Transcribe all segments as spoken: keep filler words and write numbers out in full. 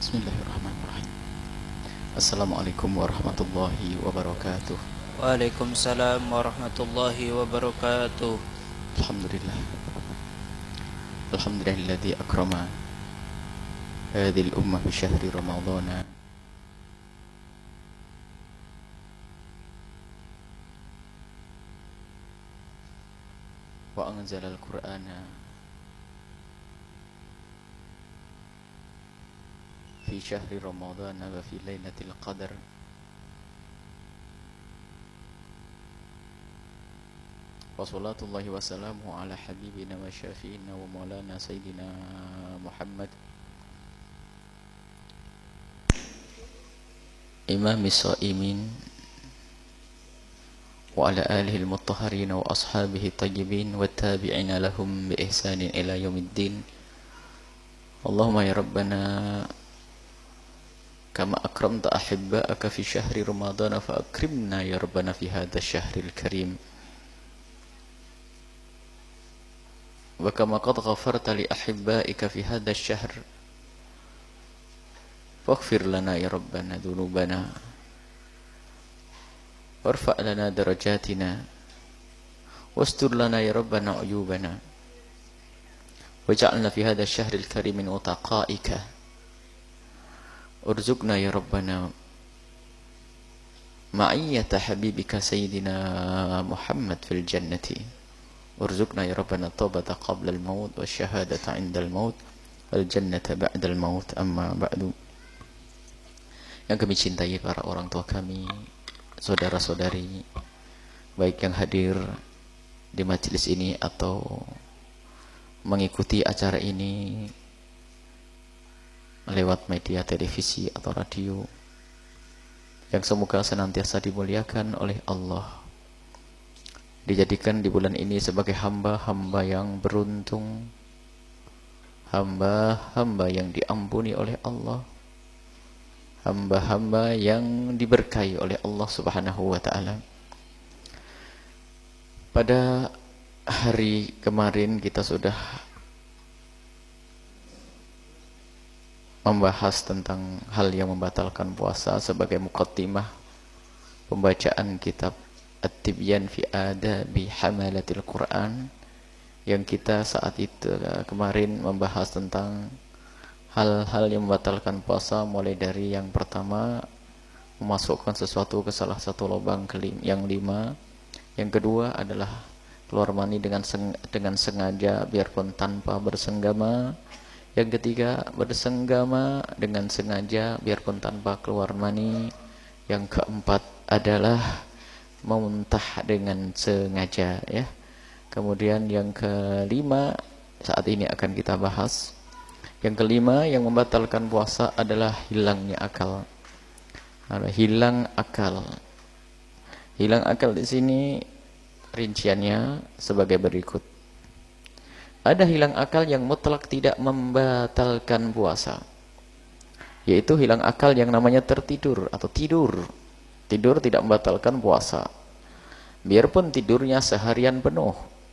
Bismillahirrahmanirrahim. Assalamualaikum warahmatullahi wabarakatuh. Waalaikumsalam warahmatullahi wabarakatuh. Alhamdulillah. Alhamdulillahilladzi akrama hadhil ummah bi syahri ramadhana wa anzala al-Qur'ana fi syahri ramadhana wa fi lailatul qadar. Wa salatullahi wa salamuhu ala habibina wa syafi'ina wa maulana sayyidina Muhammad imamis sha'imin wa ala alihi al-mutahharin wa ashabihi tayyibin wa tabi'ina lahum bi ihsanin ila yaumiddin. Allahumma ya rabbana kama akramta ahibba'aka fi syahri ramadhana fa akrimna ya rabbana fi hadha syahril karim. Wa kama qad ghafarta li ahibba'ika fi hadha asy-syahr faghfir lana ya rabbana dhunubana warfa' lana darajatina wastur lana ya rabbana uyubana waj'alna fi hadha asy-syahril karim min utaqa'ika urzuqna ya rabbana ma'iyyata habibika sayyidina Muhammad fil jannati urzuqna ya rabbana taubata qabla al-maut wa syahadata 'inda al-maut wal jannata ba'da al-maut. Amma ba'du. Yang kami cintai para orang tua kami, saudara-saudari, baik yang hadir di majelis ini atau mengikuti acara ini lewat media televisi atau radio, yang semoga senantiasa dimuliakan oleh Allah, dijadikan di bulan ini sebagai hamba-hamba yang beruntung, hamba-hamba yang diampuni oleh Allah, hamba-hamba yang diberkahi oleh Allah Subhanahu wa ta'ala. Pada hari kemarin kita sudah membahas tentang hal yang membatalkan puasa sebagai muqaddimah pembacaan kitab At-Tibyan fi Adabi Hamalatil Quran, yang kita saat itu kemarin membahas tentang hal-hal yang membatalkan puasa, mulai dari yang pertama memasukkan sesuatu ke salah satu lubang yang lima, yang kedua adalah keluar mani dengan seng, dengan sengaja biarpun tanpa bersenggama, yang ketiga bersenggama dengan sengaja biarpun tanpa keluar mani, yang keempat adalah memuntah dengan sengaja, ya. Kemudian yang kelima saat ini akan kita bahas. Yang kelima yang membatalkan puasa adalah hilangnya akal. Ada hilang akal. Hilang akal di sini rinciannya sebagai berikut. Ada hilang akal yang mutlak tidak membatalkan puasa, yaitu hilang akal yang namanya tertidur atau tidur. Tidur tidak membatalkan puasa, biarpun tidurnya seharian penuh.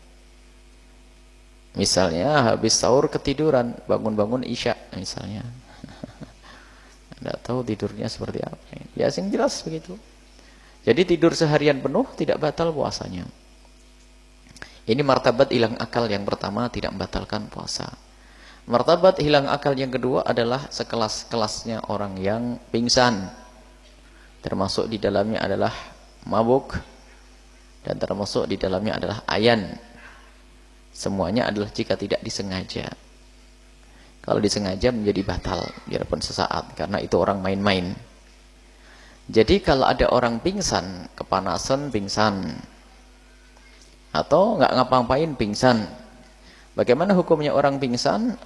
Misalnya habis sahur ketiduran, bangun-bangun isya misalnya. Tidak tahu tidurnya seperti apa. Ya sing jelas begitu. Jadi tidur seharian penuh tidak batal puasanya. Ini martabat hilang akal yang pertama, tidak membatalkan puasa. Martabat hilang akal yang kedua adalah sekelas-kelasnya orang yang pingsan. Termasuk di dalamnya adalah mabuk, dan termasuk di dalamnya adalah ayan. Semuanya adalah jika tidak disengaja. Kalau disengaja menjadi batal, biarpun sesaat, karena itu orang main-main. Jadi kalau ada orang pingsan, kepanasan pingsan, atau nggak ngapa-ngapain pingsan, bagaimana hukumnya orang pingsan?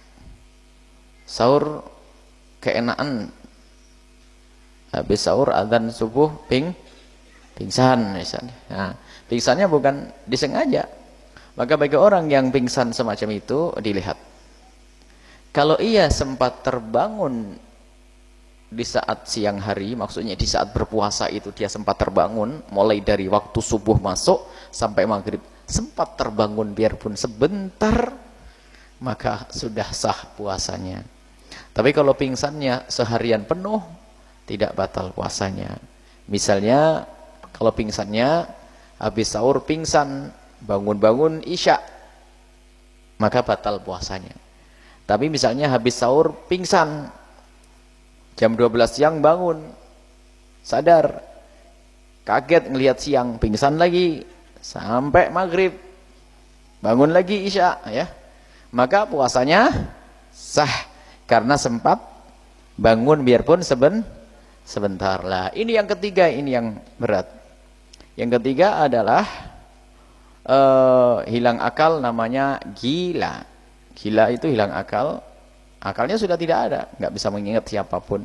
Sahur keenaan, habis sahur adzan subuh ping pingsan misalnya. Nah, pingsannya bukan disengaja. Maka bagi orang yang pingsan semacam itu dilihat. Kalau ia sempat terbangun di saat siang hari, maksudnya di saat berpuasa itu dia sempat terbangun, mulai dari waktu subuh masuk sampai maghrib, sempat terbangun biarpun sebentar, maka sudah sah puasanya. Tapi kalau pingsannya seharian penuh, tidak batal puasanya. Misalnya kalau pingsannya habis sahur pingsan, bangun-bangun isya, maka batal puasanya. Tapi misalnya habis sahur pingsan, jam dua belas siang bangun, sadar, kaget ngelihat siang, pingsan lagi, sampai maghrib, bangun lagi isya, ya, maka puasanya sah. Karena sempat bangun biarpun seben, sebentar lah. Ini yang ketiga, ini yang berat. Yang ketiga adalah uh, hilang akal, namanya gila. Gila itu hilang akal, akalnya sudah tidak ada, nggak bisa mengingat siapapun.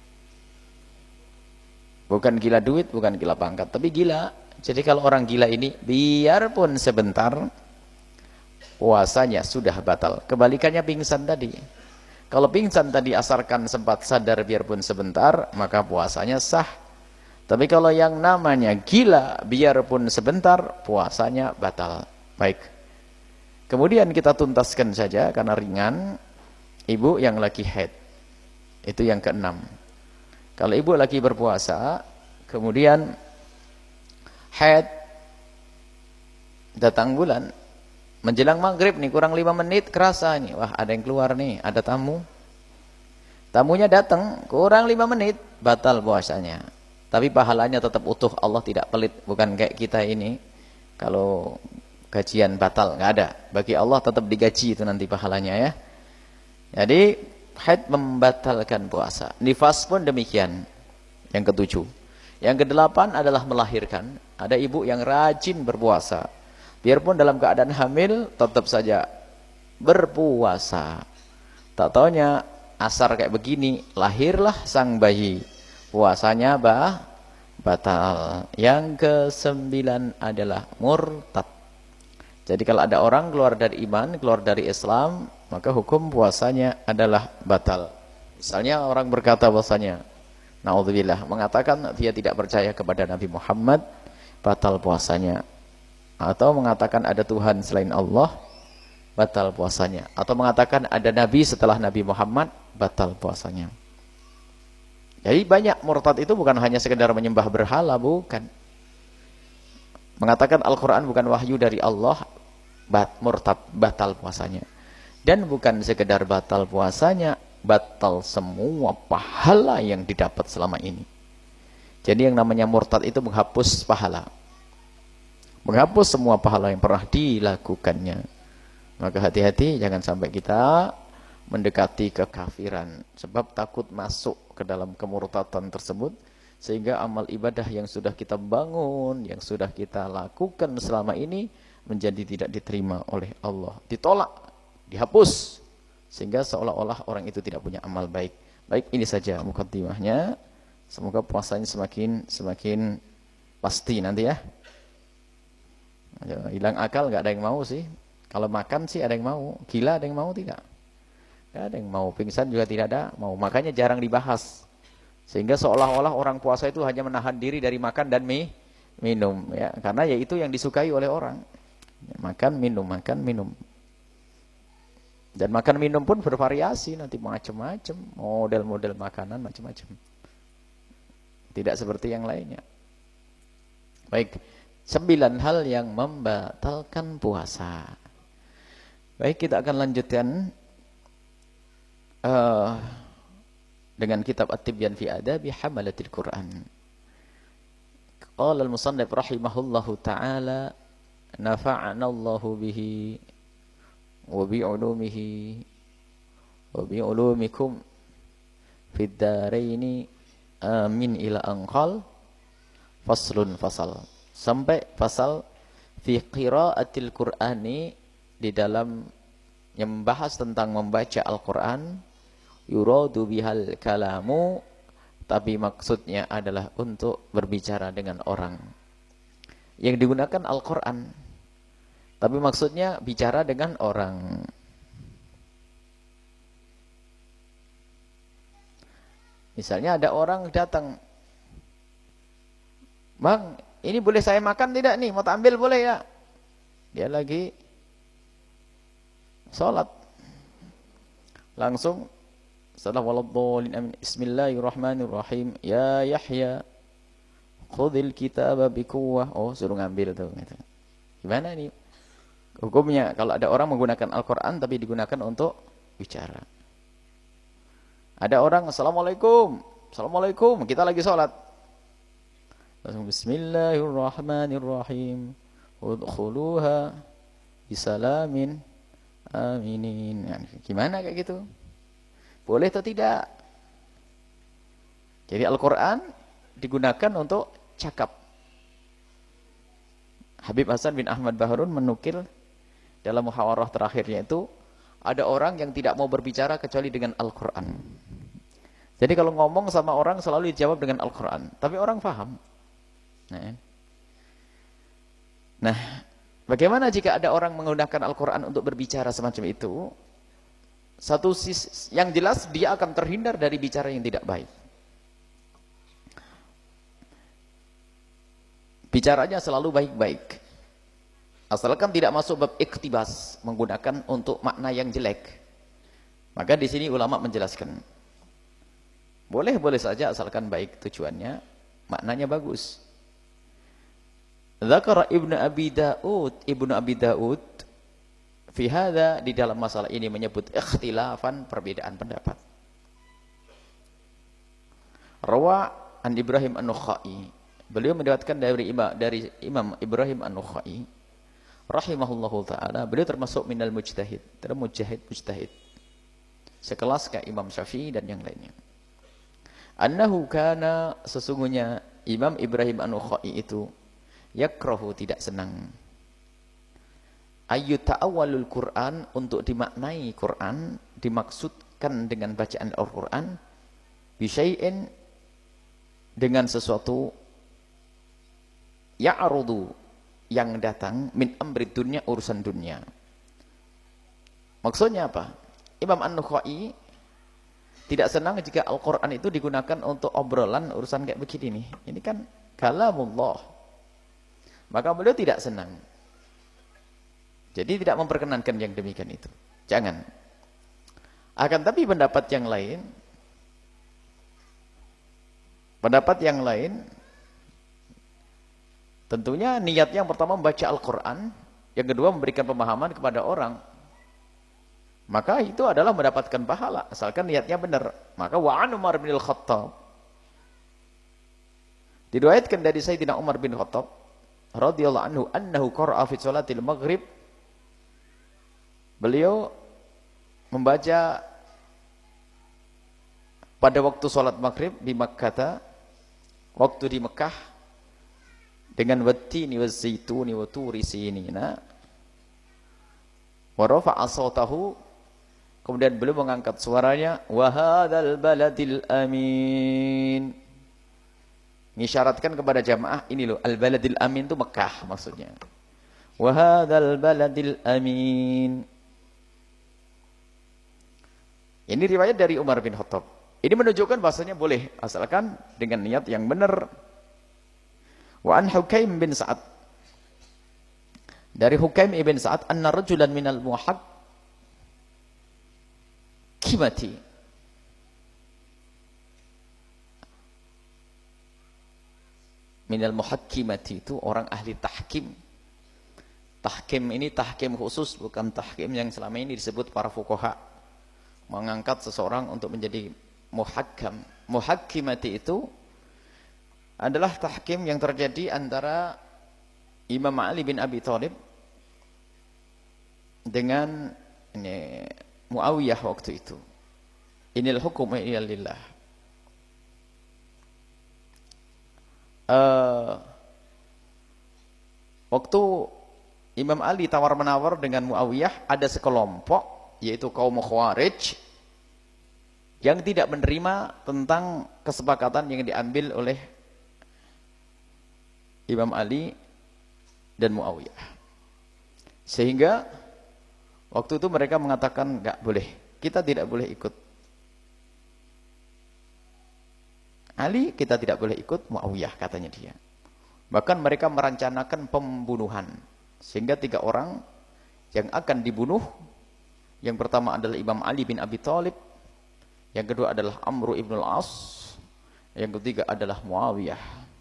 Bukan gila duit, bukan gila pangkat, tapi gila. Jadi kalau orang gila ini, biarpun sebentar, puasanya sudah batal. Kebalikannya pingsan tadi. Kalau pingsan tadi asarkan sempat sadar biarpun sebentar, maka puasanya sah. Tapi kalau yang namanya gila biarpun sebentar, puasanya batal. Baik. Kemudian kita tuntaskan saja karena ringan, ibu yang lagi haid. Itu yang keenam. Kalau ibu lagi berpuasa, kemudian haid, datang bulan, menjelang maghrib nih, kurang lima menit kerasa nih, wah ada yang keluar nih, ada tamu. Tamunya datang, kurang lima menit, batal puasanya. Tapi pahalanya tetap utuh, Allah tidak pelit. Bukan kayak kita ini, kalau gajian batal, nggak ada. Bagi Allah tetap digaji itu nanti pahalanya ya. Jadi, haid membatalkan puasa. Nifas pun demikian. Yang ketujuh. Yang kedelapan adalah melahirkan. Ada ibu yang rajin berpuasa. Biarpun dalam keadaan hamil, tetap saja berpuasa. Tak taunya asar kayak begini, lahirlah sang bayi. Puasanya bah, batal. Yang kesembilan adalah murtad. Jadi kalau ada orang keluar dari iman, keluar dari Islam, maka hukum puasanya adalah batal. Misalnya orang berkata bahwasanya, naudzubillah, mengatakan dia tidak percaya kepada Nabi Muhammad, batal puasanya. Atau mengatakan ada Tuhan selain Allah, batal puasanya. Atau mengatakan ada Nabi setelah Nabi Muhammad, batal puasanya. Jadi banyak murtad itu bukan hanya sekedar menyembah berhala, bukan. Mengatakan Al-Quran bukan wahyu dari Allah, bat, murtad, batal puasanya. Dan bukan sekedar batal puasanya, batal semua pahala yang didapat selama ini. Jadi yang namanya murtad itu menghapus pahala. Menghapus semua pahala yang pernah dilakukannya. Maka hati-hati jangan sampai kita mendekati kekafiran, sebab takut masuk ke dalam kemurtatan tersebut, sehingga amal ibadah yang sudah kita bangun, yang sudah kita lakukan selama ini menjadi tidak diterima oleh Allah, ditolak, dihapus, sehingga seolah-olah orang itu tidak punya amal baik. Baik, ini saja mukaddimahnya. Semoga puasanya semakin semakin pasti nanti ya. Hilang akal nggak ada yang mau sih. Kalau makan sih ada yang mau, gila ada yang mau tidak? Nggak ada yang mau, pingsan juga tidak ada mau. Makanya jarang dibahas. Sehingga seolah-olah orang puasa itu hanya menahan diri dari makan dan mie, minum ya, karena ya itu yang disukai oleh orang. Makan, minum, makan, minum. Dan makan minum pun bervariasi nanti macam-macam, model-model makanan macam-macam. Tidak seperti yang lainnya. Baik. Sembilan hal yang membatalkan puasa. Baik, kita akan lanjutkan uh, dengan kitab At-Tibyan fi Adabi Hamalatil Quran. Qala al-musannif rahimahullahu ta'ala, nafa'ana Allahu bihi wa bi'ulumihi wa bi'ulumikum fid daraini amin ila anqal faslun fasal. Sampai pasal fi qiraatil Qur'ani, di dalam yang membahas tentang membaca Al-Qur'an, yuradu bihal kalamu, tapi maksudnya adalah untuk berbicara dengan orang. Yang digunakan Al-Qur'an, tapi maksudnya bicara dengan orang. Misalnya ada orang datang, "Bang, ini boleh saya makan tidak nih? Mau tak ambil boleh ya?" Dia lagi sholat. Langsung salah waladhdallin amin. Bismillahirrahmanirrahim. Ya Yahya, khudhil kitaba biquwwah. Oh, suruh ngambil tuh gitu. Gimana ini hukumnya kalau ada orang menggunakan Al-Qur'an tapi digunakan untuk bicara? Ada orang assalamualaikum, assalamualaikum, kita lagi sholat. Langsung Bismillahirrahmanirrahim. Udkhuluha bisalamin aminin. Ya, gimana kayak gitu? Boleh atau tidak? Jadi Al-Quran digunakan untuk cakap. Habib Hasan bin Ahmad Baharun menukil dalam muhawarah terakhirnya itu, ada orang yang tidak mau berbicara kecuali dengan Al-Quran. Jadi kalau ngomong sama orang selalu dijawab dengan Al-Quran. Tapi orang paham. Nah, nah, bagaimana jika ada orang menggunakan Al-Quran untuk berbicara semacam itu? Satu sisi yang jelas dia akan terhindar dari bicara yang tidak baik. Bicaranya selalu baik-baik. Asalkan tidak masuk bab iktibas, menggunakan untuk makna yang jelek. Maka di sini ulama menjelaskan, boleh-boleh saja asalkan baik tujuannya, maknanya bagus. Dzakara Ibnu Abi Daud, Ibnu Abi Daud fi hadza, di dalam masalah ini menyebut ikhtilafan, perbedaan pendapat. Rawa an Ibrahim An-Nukhai, beliau mendapatkan dari Imam dari Imam Ibrahim An-Nukhai rahimahullahu taala, beliau termasuk minal mujtahid, termasuk mujtahid mujtahid. Sekelas kayak Imam Syafi'i dan yang lainnya. Annahu kana, sesungguhnya Imam Ibrahim An-Nukhai itu yakrahu, tidak senang, ayu ta'awwalul Quran, untuk dimaknai Quran, dimaksudkan dengan bacaan Al-Quran, bisyai'in, dengan sesuatu, ya'rudu, yang datang, min amri dunya, urusan dunia. Maksudnya apa? Imam An-Nukhai tidak senang jika Al-Quran itu digunakan untuk obrolan urusan kayak begini nih. Ini kan kalamullah. Maka beliau tidak senang. Jadi tidak memperkenankan yang demikian itu. Jangan. Akan tapi pendapat yang lain, pendapat yang lain, tentunya niat yang pertama membaca Al-Quran, yang kedua memberikan pemahaman kepada orang. Maka itu adalah mendapatkan pahala, asalkan niatnya benar. Maka wa'an Umar bin Al-Khattab, diriwayatkan dari Sayyidina Umar bin Khattab radhiyallahu anhu, annahu qara'a fi sholatil maghrib, beliau membaca pada waktu sholat maghrib di Makkah, waktu di Mekah, dengan wattini wazzaituni wa turi sinina, wa rafa'a sautahu, kemudian beliau mengangkat suaranya, wa hadzal baladil amin, mengisyaratkan kepada jamaah, ini loh al-baladil amin itu Mekah maksudnya. Wa hadzal baladil amin. Ini riwayat dari Umar bin Khattab. Ini menunjukkan bahasanya boleh asalkan dengan niat yang benar. Wa an Hukaim bin Sa'ad, dari Hukaim ibn Sa'ad, anna rajulan minal muhakkimati, minal muhakkimati itu orang ahli tahkim. Tahkim ini tahkim khusus, bukan tahkim yang selama ini disebut para fuqaha, mengangkat seseorang untuk menjadi muhakkam. Muhakkimati itu adalah tahkim yang terjadi antara Imam Ali bin Abi Thalib dengan ini, Muawiyah waktu itu. Inil hukum illa lillah. Uh, waktu Imam Ali tawar-menawar dengan Muawiyah, ada sekelompok, yaitu kaum Khawarij, yang tidak menerima tentang kesepakatan yang diambil oleh Imam Ali dan Muawiyah. Sehingga waktu itu mereka mengatakan, enggak boleh, kita tidak boleh ikut Ali, kita tidak boleh ikut Muawiyah, katanya dia. Bahkan mereka merencanakan pembunuhan. Sehingga tiga orang yang akan dibunuh, yang pertama adalah Imam Ali bin Abi Thalib, Yang kedua adalah Amr ibn al-As. Yang ketiga adalah Muawiyah.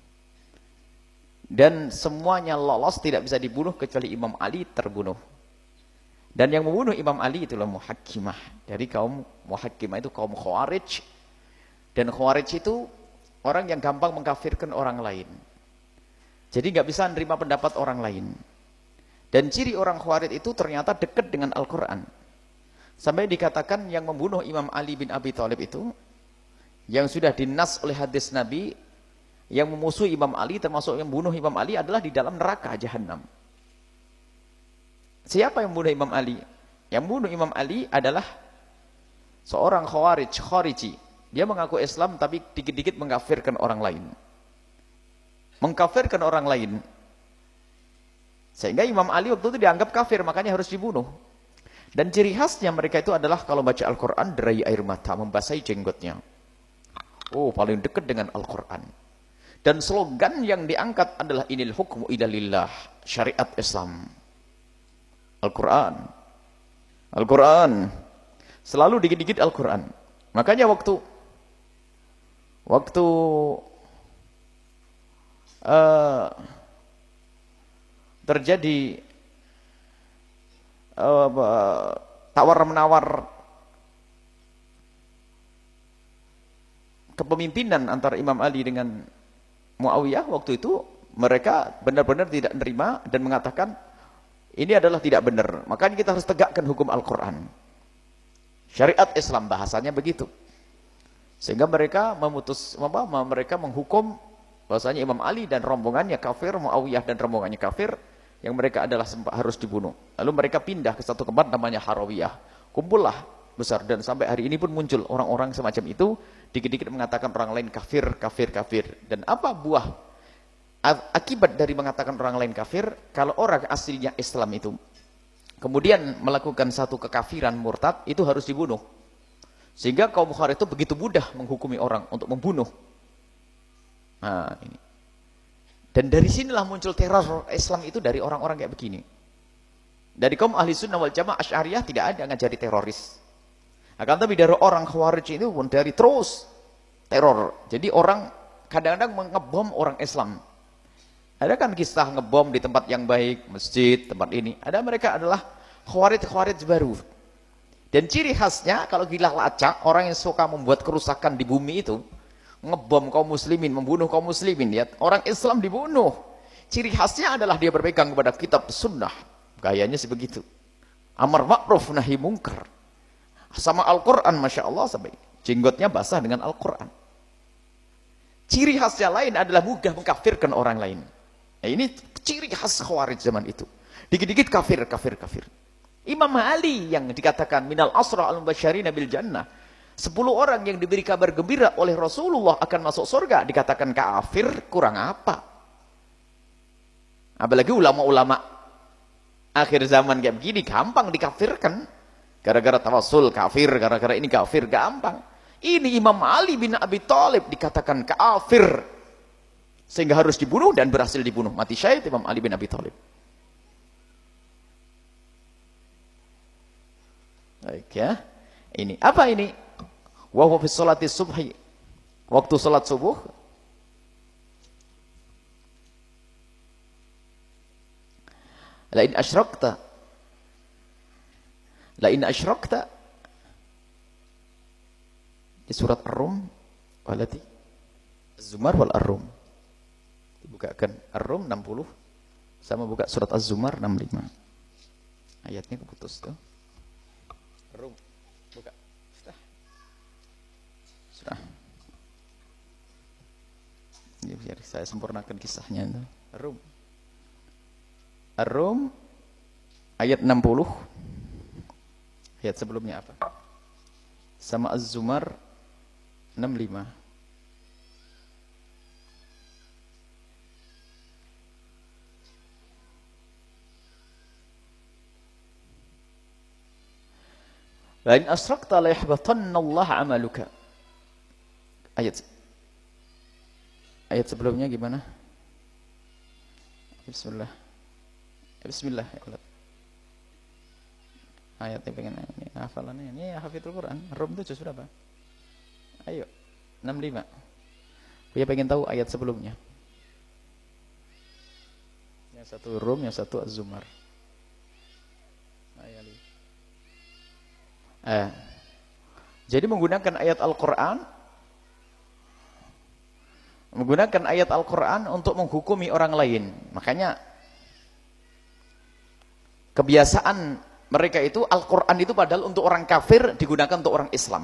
Dan semuanya lolos, tidak bisa dibunuh kecuali Imam Ali terbunuh. Dan yang membunuh Imam Ali itulah Muhakkimah. Dari kaum Muhakkimah itu kaum Khawarij. Dan Khawarij itu orang yang gampang mengkafirkan orang lain. Jadi nggak bisa menerima pendapat orang lain. Dan ciri orang Khawarij itu ternyata dekat dengan Al-Quran. Sampai dikatakan yang membunuh Imam Ali bin Abi Thalib itu, yang sudah dinas oleh hadis Nabi, yang memusuhi Imam Ali, termasuk yang membunuh Imam Ali adalah di dalam neraka Jahannam. Siapa yang membunuh Imam Ali? Yang membunuh Imam Ali adalah seorang Khawarij, Khariji. Dia mengaku Islam tapi dikit-dikit mengkafirkan orang lain. Mengkafirkan orang lain. Sehingga Imam Ali waktu itu dianggap kafir, makanya harus dibunuh. Dan ciri khasnya mereka itu adalah kalau baca Al-Quran, derai air mata, membasahi jenggotnya. Oh, paling dekat dengan Al-Quran. Dan slogan yang diangkat adalah inil hukmu idalillah, syariat Islam. Al-Quran. Al-Quran. Selalu dikit-dikit Al-Quran. Makanya waktu waktu uh, terjadi uh, tawar-menawar kepemimpinan antara Imam Ali dengan Muawiyah, waktu itu mereka benar-benar tidak menerima dan mengatakan ini adalah tidak benar. Makanya kita harus tegakkan hukum Al-Quran. Syariat Islam, bahasanya begitu. Sehingga mereka memutus, apa, mereka menghukum bahasanya Imam Ali dan rombongannya kafir, Muawiyah dan rombongannya kafir, yang mereka adalah sempat harus dibunuh. Lalu mereka pindah ke satu tempat namanya Harawiyah. Kumpullah besar, dan sampai hari ini pun muncul orang-orang semacam itu, dikit-dikit mengatakan orang lain kafir, kafir, kafir. Dan apa buah akibat dari mengatakan orang lain kafir? Kalau orang aslinya Islam itu kemudian melakukan satu kekafiran murtad, itu harus dibunuh. Sehingga kaum Khawarij itu begitu mudah menghukumi orang untuk membunuh. Nah, ini. Dan dari sinilah muncul teror Islam itu dari orang-orang kayak begini. Dari kaum ahli sunnah wal jamaah Asy'ariyah tidak ada ngajari teroris. Akan tapi dari orang Khawarij itu pun dari terus teror. Jadi orang kadang-kadang mengebom orang Islam. Ada kan kisah ngebom di tempat yang baik, masjid, tempat ini. Ada mereka adalah Khawarij-Khawarij baru. Dan ciri khasnya kalau gila lacak, orang yang suka membuat kerusakan di bumi itu, ngebom kaum muslimin, membunuh kaum muslimin, lihat orang Islam dibunuh. Ciri khasnya adalah dia berpegang kepada kitab sunnah. Gayanya sebegitu. Amar ma'ruf nahi mungkar. Sama Al-Quran, Masya Allah, sampai jenggotnya basah dengan Al-Quran. Ciri khasnya lain adalah mudah mengkafirkan orang lain. Nah, ini ciri khas Khawarij zaman itu. Dikit-dikit kafir, kafir, kafir. Imam Ali yang dikatakan minal asra al-mubasysyirina bil jannah. Sepuluh orang yang diberi kabar gembira oleh Rasulullah akan masuk surga, dikatakan kafir, kurang apa? Apalagi ulama-ulama akhir zaman kayak begini, gampang dikafirkan. Gara-gara tawassul kafir, gara-gara ini kafir, gampang. Ini Imam Ali bin Abi Thalib dikatakan kafir. Sehingga harus dibunuh dan berhasil dibunuh. Mati syahid Imam Ali bin Abi Thalib. Baik ya. Ini apa ini? Wa huwa fi sholati subhi. Waktu salat subuh. La in asyrakta. La in asyrakta. Di surat Ar-Rum, walati Az-Zumar wal Ar-Rum. Dibukakan Ar-Rum enam puluh sama buka surat Az-Zumar enam puluh lima. Ayatnya keputus tuh. Ar-Rum. Buka. Sudah. Sudah. Ini biar saya sempurnakan kisahnya itu. Ar-Rum. Ar-Rum ayat enam puluh. Ayat sebelumnya apa? Sama Az-Zumar enam puluh lima. La in asyrakta la yahbatanna Allah 'amaluka. Ayat ayat sebelumnya gimana? Bismillah. Bismillah. Ayatnya pengen ini hafalannya ini ya hafizul Quran. Rum itu juz berapa? Ayo, enam puluh lima. Saya pengen tahu ayat sebelumnya. Yang satu Rum, yang satu Az-Zumar. Ayat eh. Jadi menggunakan ayat Al-Quran, menggunakan ayat Al-Quran untuk menghukumi orang lain. Makanya kebiasaan mereka itu Al-Quran itu padahal untuk orang kafir digunakan untuk orang Islam.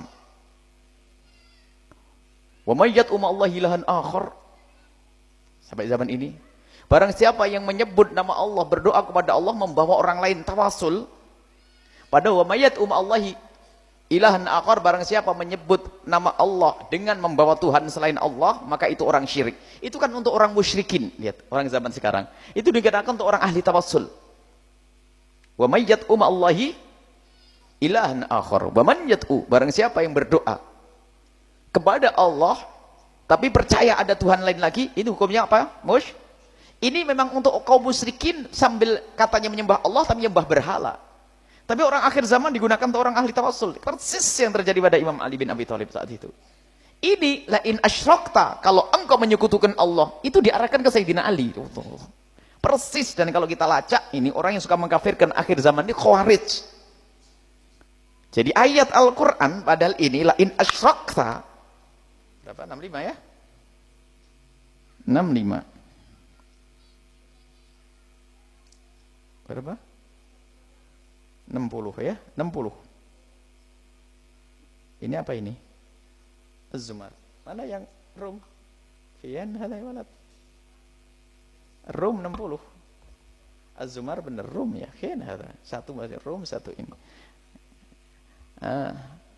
Wa may yad'u ma'allahi ilahan akhar. Sampai zaman ini, barang siapa yang menyebut nama Allah, berdoa kepada Allah, membawa orang lain tawasul, pada wa may yad'u ma'allahi ilahan akhar, barang siapa menyebut nama Allah dengan membawa Tuhan selain Allah, maka itu orang syirik. Itu kan untuk orang musyrikin. Lihat, orang zaman sekarang itu dikatakan untuk orang ahli tawasul. Wa may yad'u ma'allahi ilahan akhar. Wa man yad'u, barang siapa yang berdoa kepada Allah tapi percaya ada Tuhan lain lagi, ini hukumnya apa? Mush. Ini memang untuk kaum musyrikin sambil katanya menyembah Allah tapi menyembah berhala. Tapi orang akhir zaman digunakan untuk orang ahli tawassul. Persis yang terjadi pada Imam Ali bin Abi Thalib saat itu. Ini la in asyrakta, kalau engkau menyekutukan Allah, itu diarahkan ke Sayyidina Ali. Persis. Dan kalau kita lacak, ini orang yang suka mengkafirkan akhir zaman ini Khawarij. Jadi ayat Al-Quran padahal ini la in asyrakta, berapa? enam puluh lima ya? enam puluh lima. Berapa? enam puluh ya? enam puluh. Ini apa ini? Az-Zumar. Mana yang Rum? Fiyan hadai walad. Rum enam puluh. Az-Zumar benar Rum ya. Fiyan hadai. Satu masih Rum, satu ini. Ah.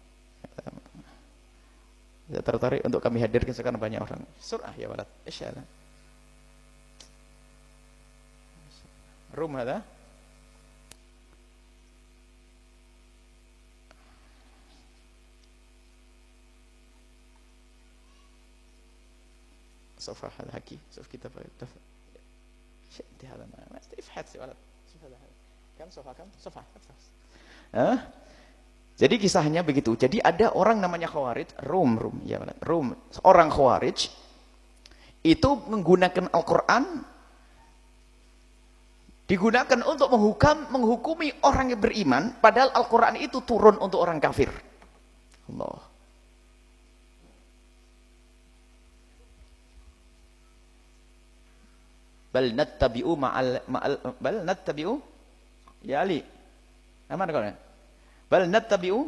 Saya tertarik untuk kami hadirkan sekarang banyak orang. Surah ya walad. Insyaallah. Rum ada? صفحة هذا حكي شوف كتاب شيء انت هذا ما ما افحص يا ولد شوف هذا كم صفحة كم صفحة ها. Jadi kisahnya begitu. Jadi ada orang namanya Khawarij, Rum, Rum, ya benar, Rum. Seorang Khawarij itu menggunakan Al-Quran, digunakan untuk menghukam, menghukumi orang yang beriman, padahal Al-Quran itu turun untuk orang kafir. Allah. Bal nattabi'u ma'al ma'al bal nattabi'u ya Ali. Mana kau? Bal nattabi'u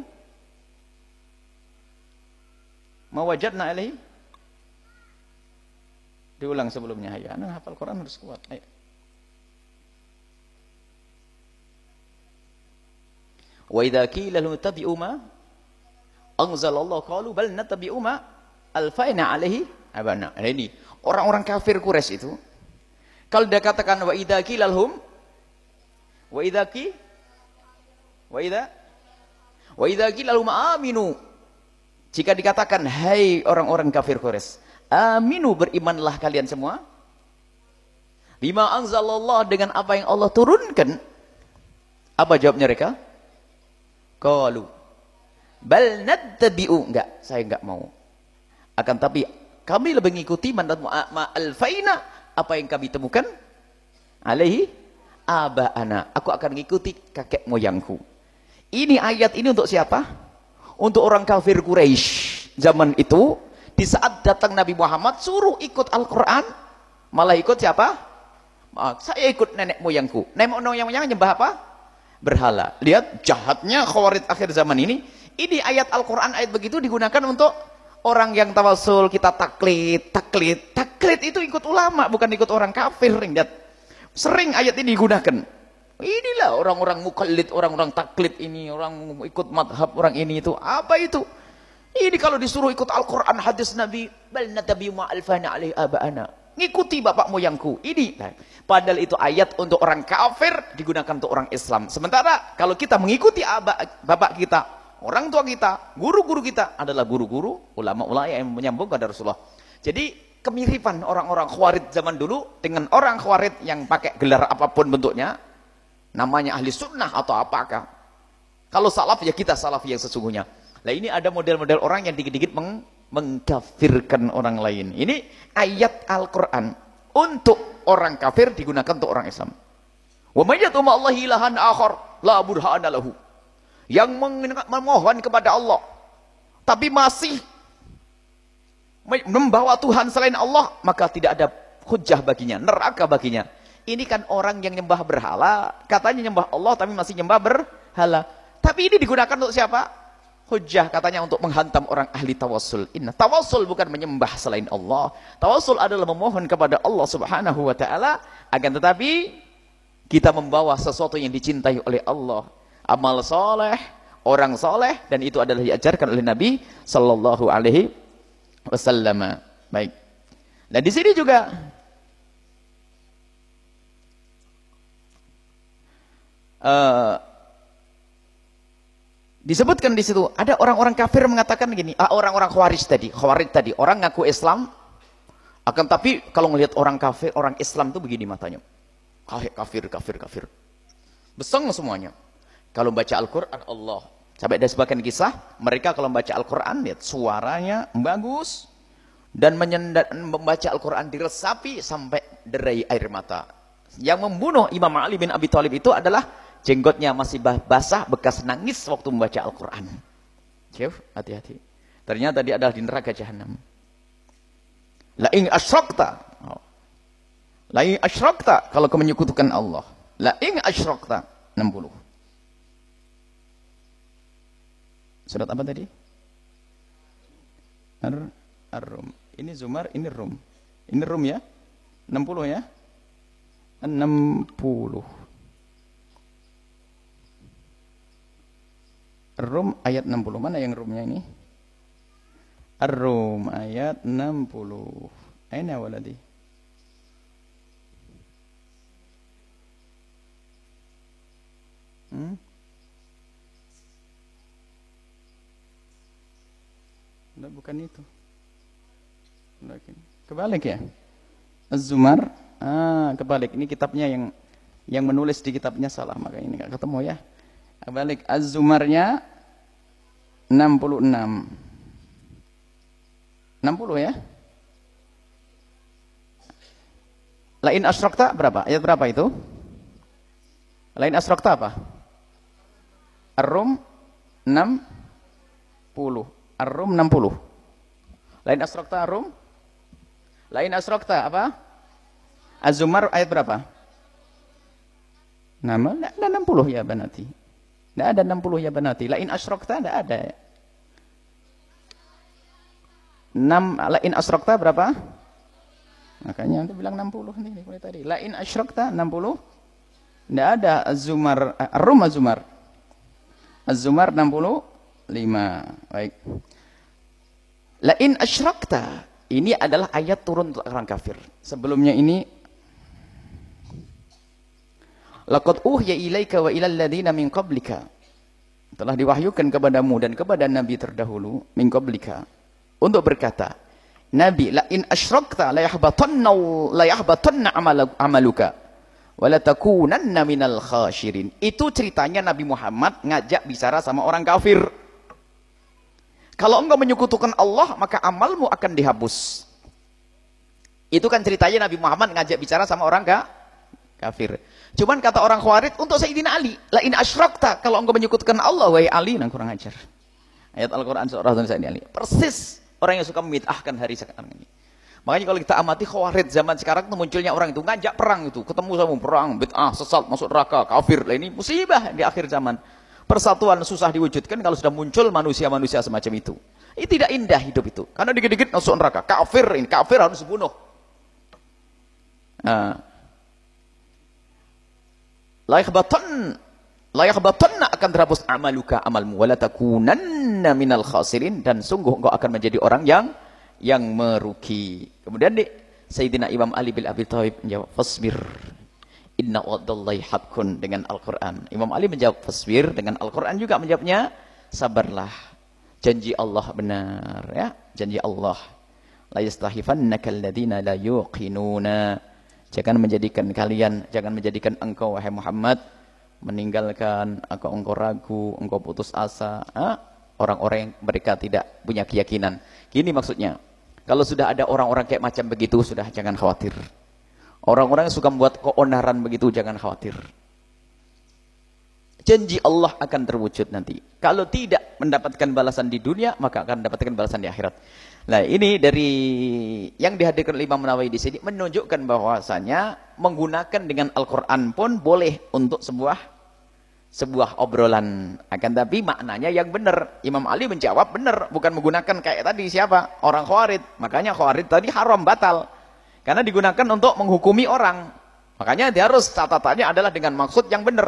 ma wajadna alaihi. Diulang sebelumnya ya. Ana hafal Quran harus kuat. Ayo. Wa idza qila lahum tabi'u ma anzalallahu qalu bal nattabi'u ma alfaina alaihi abana. Nah, ini orang-orang kafir Quraisy itu kalau dia katakan wa idza qila lahum wa idza qi wa idza wa idza qila lahum aminu, jika dikatakan hai orang-orang kafir Quraisy, aminu, berimanlah kalian semua, bima anzalallah, dengan apa yang Allah turunkan, apa jawabnya mereka? Qalu bal nattabi'u, enggak, saya enggak mau, akan tapi kami lebih mengikuti mandat ma alfaina, apa yang kami temukan, alaihi aba'ana, aku akan mengikuti kakek moyangku. Ini ayat ini untuk siapa? Untuk orang kafir Quraisy zaman itu. Di saat datang Nabi Muhammad suruh ikut Al-Quran, malah ikut siapa? Saya ikut nenek moyangku. Nenek moyang nyembah apa? Berhala. Lihat jahatnya Khawarij akhir zaman ini. Ini ayat Al-Quran, ayat begitu digunakan untuk orang yang tawasul, kita taklid, taklid, taklid itu ikut ulama, bukan ikut orang kafir. Lihat, sering ayat ini digunakan. Inilah orang-orang mukallid, orang-orang taklid ini, orang ikut madhab orang ini itu. Apa itu? Ini kalau disuruh ikut Al-Quran, hadis Nabi, bal natabi'u ma alfana alaihi aba'ana, ngikuti bapak moyangku. Ini, nah, padahal itu ayat untuk orang kafir digunakan untuk orang Islam. Sementara kalau kita mengikuti abak, bapak kita, orang tua kita, guru-guru kita adalah guru-guru, ulama-ulama yang menyambung kepada Rasulullah. Jadi kemiripan orang-orang Khawarij zaman dulu dengan orang Khawarij yang pakai gelar apapun bentuknya, namanya ahli sunnah atau apakah. Kalau salaf ya kita salaf yang sesungguhnya. Nah ini ada model-model orang yang dikit-dikit meng mengkafirkan orang lain. Ini ayat Al-Quran untuk orang kafir digunakan untuk orang Islam. Wa may yad'u ma'allahi ilahan akhar la burhana lahu. Yang memohon kepada Allah tapi masih membawa Tuhan selain Allah, maka tidak ada hujjah baginya, neraka baginya. Ini kan orang yang nyembah berhala, katanya nyembah Allah tapi masih nyembah berhala. Tapi ini digunakan untuk siapa? Hujjah katanya untuk menghantam orang ahli tawassul. Inna tawassul bukan menyembah selain Allah. Tawassul adalah memohon kepada Allah Subhanahu wa taala, akan tetapi kita membawa sesuatu yang dicintai oleh Allah. Amal soleh, orang soleh, dan itu adalah diajarkan oleh Nabi sallallahu alaihi wasallam. Baik. Nah, di sini juga uh, disebutkan di situ ada orang-orang kafir mengatakan gini, ah, orang-orang Khawarij tadi, Khawarij tadi, orang ngaku Islam, akan tapi kalau melihat orang kafir, orang Islam itu begini matanya. Kafir, kafir, kafir. Beseng semuanya. Kalau baca Al-Quran, Allah. Sampai ada sebagian kisah, mereka kalau membaca Al-Quran, lihat suaranya bagus. Dan menyendat, membaca Al-Quran diresapi sampai derai air mata. Yang membunuh Imam Ali bin Abi Thalib itu adalah jenggotnya masih basah, bekas nangis waktu membaca Al-Quran. Cif, hati-hati. Ternyata dia adalah di neraka jahanam. La in asyrakta. La in asyrakta, kalau kau menyekutukan Allah. La in asyrakta. enam puluh. Surat apa tadi? Ar Ar-Rum. Ini Zumar, ini Rum. Ini Rum ya? enam puluh ya? enam puluh. Ar-Rum ayat enam puluh. Mana yang Rumnya ini? Ar-Rum ayat enam puluh. Aina waladi? Hmm? Nah, bukan itu. Kebalik ya? Az-Zumar. Ah, kebalik. Ini kitabnya yang yang menulis di kitabnya salah, maka ini enggak ketemu ya. Kebalik. Az-Zumarnya enam puluh enam. enam puluh ya? Lain asyrakta berapa? Ayat berapa itu? Lain asyrakta apa? Ar-Rum enam puluh. Ar-Rum enam puluh. Lain asyrakta Ar-Rum? Lain asyrakta apa? Az-Zumar ayat berapa? Nama enggak ada enam puluh ya banati. Enggak ada enam puluh ya banati. Lain asyrakta enggak ada. enam lain asyrakta berapa? Makanya nanti bilang enam puluh nih mulai tadi. Lain asyrakta enam puluh. Enggak ada Az-Zumar, Ar-Rum Az-Zumar. Az-Zumar enam puluh lima. Baik. Lain asyrakta, ini adalah ayat turun untuk orang kafir. Sebelumnya ini laqad uhiya ilaika wa ilal ladzina min qablika, telah diwahyukan kepadamu dan kepada nabi terdahulu min qablika, untuk berkata, Nabi, la in asyrakta la yahbatanna la yahbatanna amaluka wa la takunanna minal khashirin. Itu ceritanya Nabi Muhammad ngajak bicara sama orang kafir. Kalau engkau menyekutukan Allah, maka amalmu akan dihapus. Itu kan ceritanya Nabi Muhammad ngajak bicara sama orang ka? Kafir. Cuman kata orang Khawarij untuk Sayyidina Ali, la in asyrakta, kalau engkau menyekutukan Allah, wahai Ali, nang kurang ajar. Ayat Al-Quran surah Sayyidina Ali. Persis orang yang suka membid'ahkan hari sekarang ini. Makanya kalau kita amati Khawarij zaman sekarang itu munculnya orang itu ngajak perang itu, ketemu sama perang, bid'ah, sesat, masuk neraka, kafir. Lah ini musibah di akhir zaman. Persatuan susah diwujudkan kalau sudah muncul manusia-manusia semacam itu. Ini tidak indah hidup itu. Karena dikit-dikit masuk neraka. Kafir, ini kafir harus dibunuh. Nah. La yakhbatan la yakhbatanna akan terhapus amaluka amalmu wala takunanna minal khasirin, dan sungguh engkau akan menjadi orang yang yang merugi. Kemudian di Sayyidina Imam Ali bin Abi Thalib menjawab, fasbir inna wa'dallahi haqqun, dengan Al-Quran. Imam Ali menjawab fasbir, dengan Al-Quran juga menjawabnya sabarlah, janji Allah benar ya, janji Allah. La yastahifannaka alladziina la yuqinuna, jangan menjadikan kalian, jangan menjadikan engkau wahai Muhammad meninggalkan, engkau engkau ragu, engkau putus asa, ha? orang-orang yang mereka tidak punya keyakinan. Gini maksudnya, kalau sudah ada orang-orang kayak macam begitu, sudah jangan khawatir. Orang-orang yang suka membuat keonaran begitu, jangan khawatir. Janji Allah akan terwujud nanti. Kalau tidak mendapatkan balasan di dunia, maka akan mendapatkan balasan di akhirat. Nah, ini dari yang dihadirkan oleh Imam Nawawi di sini menunjukkan bahwasanya menggunakan dengan Al-Qur'an pun boleh untuk sebuah sebuah obrolan. Akan tapi maknanya yang benar. Imam Ali menjawab benar, bukan menggunakan kayak tadi siapa? Orang Khawarij. Makanya Khawarij tadi haram, batal. Karena digunakan untuk menghukumi orang. Makanya dia harus catatannya adalah dengan maksud yang benar.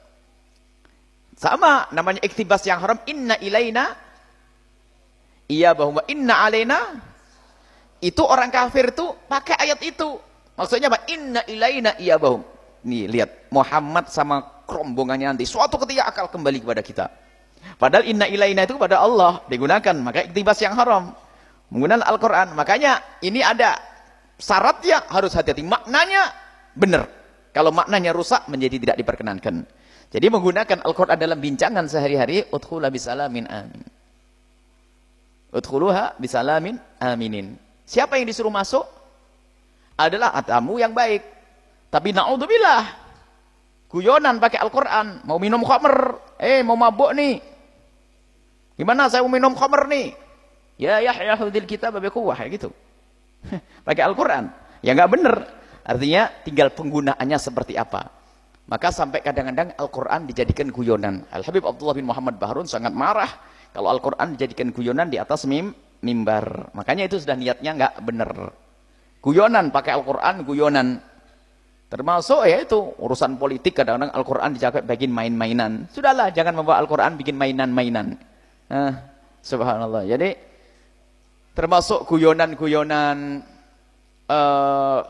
Sama namanya iktibas yang haram. Inna ilaina iya bahwa inna alaina. Itu orang kafir tuh pakai ayat itu. Maksudnya apa? Inna ilaina iya bahum. Nih lihat Muhammad sama rombongannya nanti suatu ketika akan kembali kepada kita. Padahal inna ilaina itu kepada Allah digunakan. Maka iktibas yang haram menggunakan Al-Quran. Makanya ini ada syaratnya, harus hati-hati. Maknanya benar. Kalau maknanya rusak menjadi tidak diperkenankan. Jadi menggunakan Al-Quran dalam bincangan sehari-hari, udkhula bisalamin amin. Udkhuluha bisalamin aminin. Siapa yang disuruh masuk? Adalah tamu yang baik. Tapi na'udzubillah, guyonan pakai Al-Quran, mau minum khamr, eh mau mabuk nih. Gimana saya mau minum khamr nih? Ya Yahya khudhil kitab biquwwah, gitu. Pakai Al-Quran. Ya nggak benar. Artinya tinggal penggunaannya seperti apa. Maka sampai kadang-kadang Al-Quran dijadikan guyonan. Al-Habib Abdullah bin Muhammad Bahrun sangat marah kalau Al-Quran dijadikan guyonan di atas mim, mimbar. Makanya itu sudah niatnya nggak benar. Guyonan, pakai Al-Quran, guyonan. Termasuk ya itu, urusan politik kadang-kadang Al-Quran dijaga bikin main-mainan. Sudahlah, jangan membawa Al-Quran bikin mainan-mainan. Nah, subhanallah. Jadi, termasuk guyonan-guyonan, uh,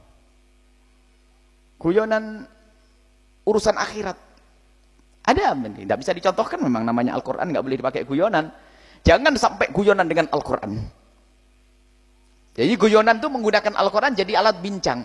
guyonan urusan akhirat. Ada, tidak bisa dicontohkan memang namanya Al-Quran, nggak boleh dipakai guyonan. Jangan sampai guyonan dengan Al-Quran. Jadi guyonan itu menggunakan Al-Quran jadi alat bincang.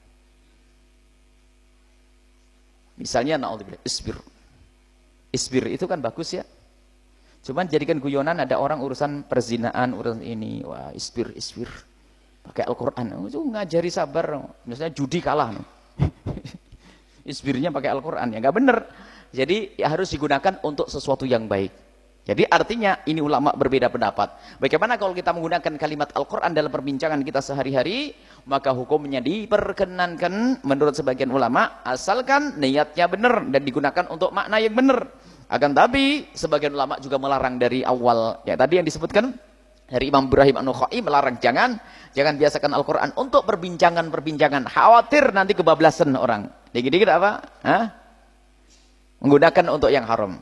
Misalnya, na'udzubillah, isbir. Isbir itu kan bagus ya. Cuman jadikan guyonan ada orang urusan perzinaan, urusan ini. Wah, isbir, isbir. Pakai Al-Quran. Itu ngajari sabar. Misalnya judi kalah. Isbirnya pakai Al-Quran. Ya nggak bener. Jadi ya harus digunakan untuk sesuatu yang baik. Jadi artinya ini ulama berbeda pendapat. Bagaimana kalau kita menggunakan kalimat Al-Quran dalam perbincangan kita sehari-hari, maka hukumnya diperkenankan menurut sebagian ulama, asalkan niatnya benar dan digunakan untuk makna yang benar. Akan tapi sebagian ulama juga melarang dari awal. Ya tadi yang disebutkan dari Imam Ibrahim An-Nakhai melarang jangan jangan biasakan Al-Quran untuk perbincangan-perbincangan. Khawatir nanti kebablasan orang. Dikit-dikit apa? Hah? Menggunakan untuk yang haram.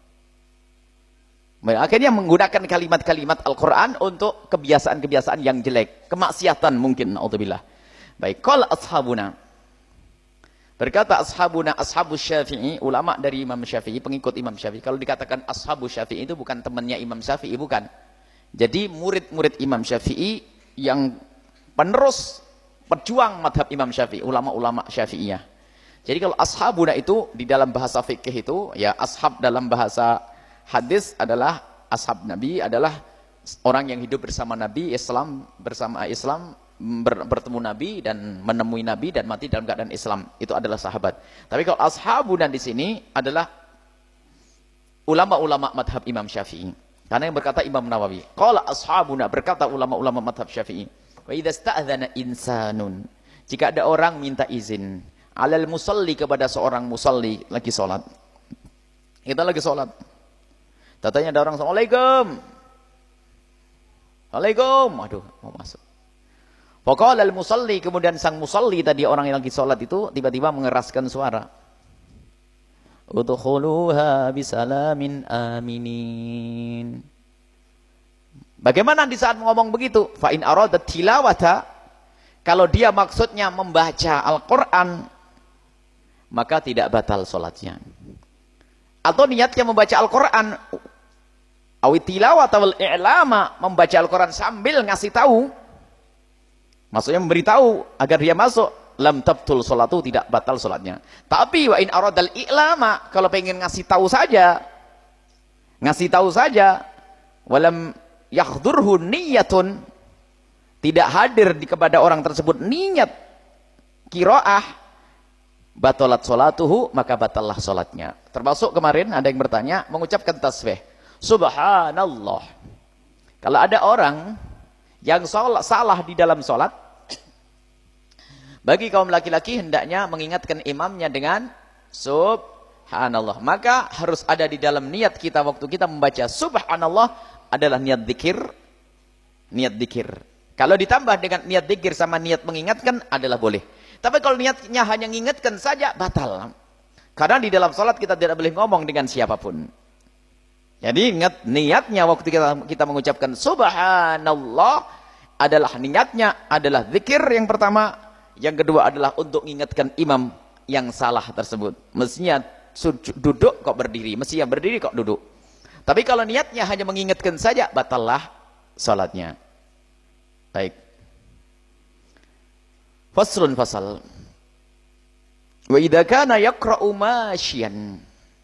Akhirnya menggunakan kalimat-kalimat Al-Quran untuk kebiasaan-kebiasaan yang jelek. Kemaksiatan mungkin. Na'udzubillah. Baik. Qala ashabuna. Berkata ashabuna, ashabus Syafi'i. Ulama dari Imam Syafi'i, pengikut Imam Syafi'i. Kalau dikatakan ashabus Syafi'i itu bukan temannya Imam Syafi'i. Bukan. Jadi murid-murid Imam Syafi'i yang penerus pejuang madhab Imam Syafi'i. Ulama-ulama Syafi'iyah. Jadi kalau ashabuna itu di dalam bahasa fikih itu, ya ashab dalam bahasa hadis adalah ashab Nabi, adalah orang yang hidup bersama Nabi, Islam bersama Islam, ber, bertemu Nabi dan menemui Nabi dan mati dalam keadaan Islam. Itu adalah sahabat. Tapi kalau ashabuna di sini adalah ulama-ulama madhab Imam Syafi'i. Karena yang berkata Imam Nawawi, qala ashabuna, berkata ulama-ulama madhab Syafi'i, wa idza sta'dzana insanun, jika ada orang minta izin alal musalli, kepada seorang musalli lagi sholat. Kita lagi sholat. Tatanya ada orang, Assalamualaikum. Waalaikum. Aduh, mau masuk. Faqala al musalli, kemudian sang musalli tadi orang yang lagi sholat itu tiba-tiba mengeraskan suara. Udkhuluha bisalamin aminin. Bagaimana di saat ngomong begitu? Fa in arada tilawata, kalau dia maksudnya membaca Al-Qur'an, maka tidak batal sholatnya. Atau niatnya membaca Al-Quran, awit tilawat wal i'lama, membaca Al-Quran sambil ngasih tahu, maksudnya memberitahu agar dia masuk, lam tabtul sholatu, tidak batal sholatnya. Tapi wa in aradal i'lama, kalau pengen ngasih tahu saja, ngasih tahu saja, walam yakhdurhu niyatun, tidak hadir di kepada orang tersebut niat qiraah, batalat salatuhu, maka batallah salatnya. Termasuk kemarin ada yang bertanya mengucapkan tasbih subhanallah. Kalau ada orang yang salah, salah di dalam salat, bagi kaum laki-laki hendaknya mengingatkan imamnya dengan subhanallah. Maka harus ada di dalam niat kita waktu kita membaca subhanallah adalah niat dzikir, niat dzikir. Kalau ditambah dengan niat dzikir sama niat mengingatkan adalah boleh. Tapi kalau niatnya hanya mengingatkan saja batal. Karena di dalam salat kita tidak boleh ngomong dengan siapapun. Jadi ingat, niatnya waktu kita kita mengucapkan subhanallah adalah niatnya adalah zikir yang pertama, yang kedua adalah untuk mengingatkan imam yang salah tersebut. Mestinya duduk kok berdiri, mestinya berdiri kok duduk. Tapi kalau niatnya hanya mengingatkan saja, batallah salatnya. Baik. Faslun fasal. Wa idza kana yaqra'u masyian.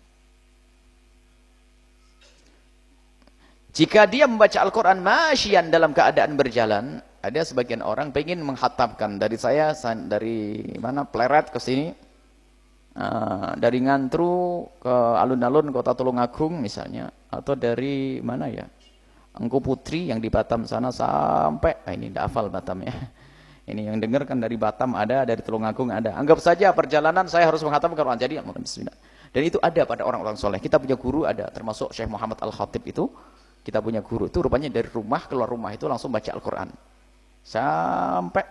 Jika dia membaca Al-Quran masyian dalam keadaan berjalan, ada sebagian orang pengen menghatamkan. Dari saya, dari mana, Pleret ke sini, uh, dari Ngantru ke alun-alun Kota Tulungagung misalnya, atau dari mana ya, Engku Putri yang di Batam sana sampai, nah ini tidak hafal Batam ya. Ini yang dengar kan dari Batam ada, dari Tulungagung ada. Anggap saja perjalanan saya harus menghatamkan Quran. Jadi, bismillah. Dan itu ada pada orang-orang soleh. Kita punya guru ada, termasuk Syekh Muhammad Al-Khatib itu. Kita punya guru itu rupanya dari rumah keluar rumah itu langsung baca Al-Quran sampai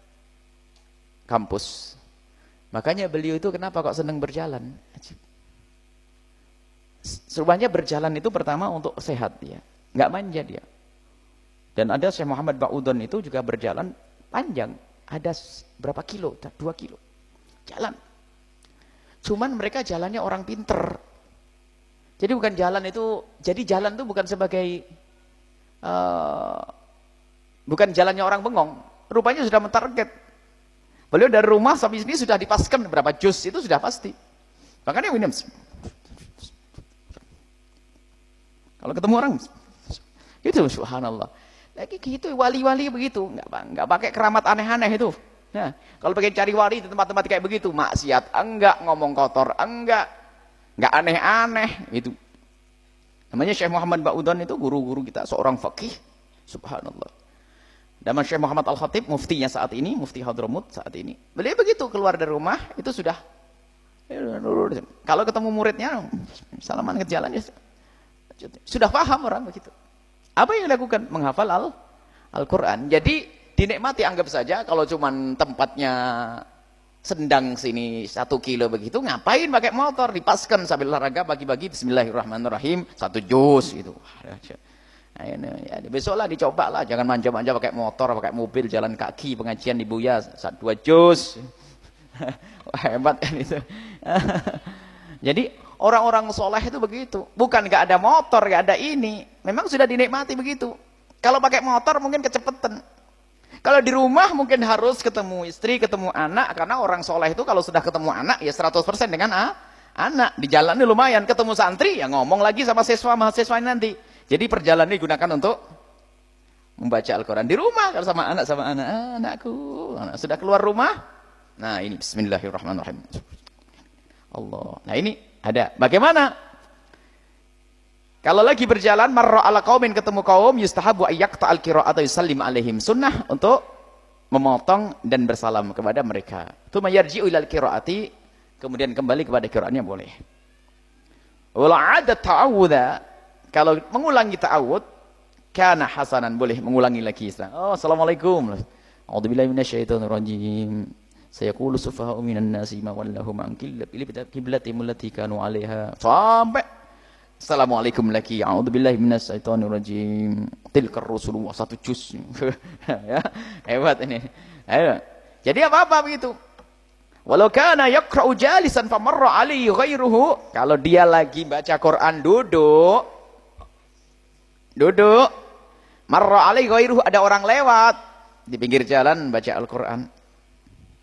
kampus. Makanya beliau itu kenapa kok senang berjalan? Rupanya berjalan itu pertama untuk sehat dia, nggak manja dia. Dan ada Syekh Muhammad Ba'udon itu juga berjalan panjang, ada berapa kilo? Dua kilo jalan. Cuman mereka jalannya orang pinter. Jadi bukan jalan itu, jadi jalan itu bukan sebagai uh, bukan jalannya orang bengong. Rupanya sudah mentarget. Beliau dari rumah sampai sini sudah dipaskan berapa juz itu sudah pasti. Makanya minum. Kalau ketemu orang itu subhanallah. Lagi gitu wali-wali begitu, enggak enggak pakai keramat aneh-aneh itu. Nah, kalau pengen cari wali di tempat-tempat kayak begitu, maksiat enggak, ngomong kotor enggak. Nggak aneh-aneh itu. Namanya Syekh Muhammad Ba'udhan itu guru-guru kita, seorang fakih, subhanallah. Dan Syekh Muhammad Al-Khatib, muftinya saat ini, mufti Hadramut saat ini. Beliau begitu keluar dari rumah, itu sudah, kalau ketemu muridnya, salaman ke jalan, sudah paham orang begitu. Apa yang dilakukan? Menghafal Al, Al-Quran. Jadi dinikmati, anggap saja kalau cuman tempatnya Sendang sini satu kilo begitu, ngapain pakai motor? Dipaskan sambil olahraga bagi-bagi bismillahirrahmanirrahim satu juz itu. Nah, ini, ya, besoklah dicoba lah, jangan manja-manja pakai motor, pakai mobil, jalan kaki pengajian di Buya satu dua juz. Wah, hebat kan itu. Jadi orang-orang soleh itu begitu, bukan nggak ada motor, nggak ada ini, memang sudah dinikmati begitu. Kalau pakai motor mungkin kecepatan. Kalau di rumah mungkin harus ketemu istri, ketemu anak, karena orang soleh itu kalau sudah ketemu anak ya seratus persen dengan ah, anak. Di jalan ini lumayan, ketemu santri ya ngomong lagi sama siswa mahasiswa nanti. Jadi perjalanan digunakan untuk membaca Al-Quran. Di rumah kalau sama anak sama anak, ah, anakku, anak sudah keluar rumah. Nah ini bismillahirrahmanirrahim. Allah. Nah ini ada. Bagaimana? Kalau lagi berjalan, marra ala qaumin, ketemu kaum, yustahabu ayyaqta al-qira'ata yusallim alaihim, sunnah untuk memotong dan bersalam kepada mereka. Tsumma yarji'u ilal qira'ati, kemudian kembali kepada qiraatnya boleh. Wala 'ada ta'awudha, kalau mengulangi ta'awud, kana hasanan, boleh mengulangi lagi. Oh, assalamualaikum. A'udzubillahi minasyaitonir rajim. Sayaqulu sufaha'u minan nasi ma wallahum an qiblatihim allati kanu 'alaiha. Sampai assalamualaikum lagi, a'udzubillahi minasyaitonir rajim, tilkar rusulullah satu juz. Ya, hebat ini. Ayo. Jadi apa-apa begitu. Walau kana yaqra'u jalisan famarra alaihi ghairuhu, kalau dia lagi baca Quran duduk duduk marra alaihi ghairuhu, ada orang lewat di pinggir jalan baca Al-Quran.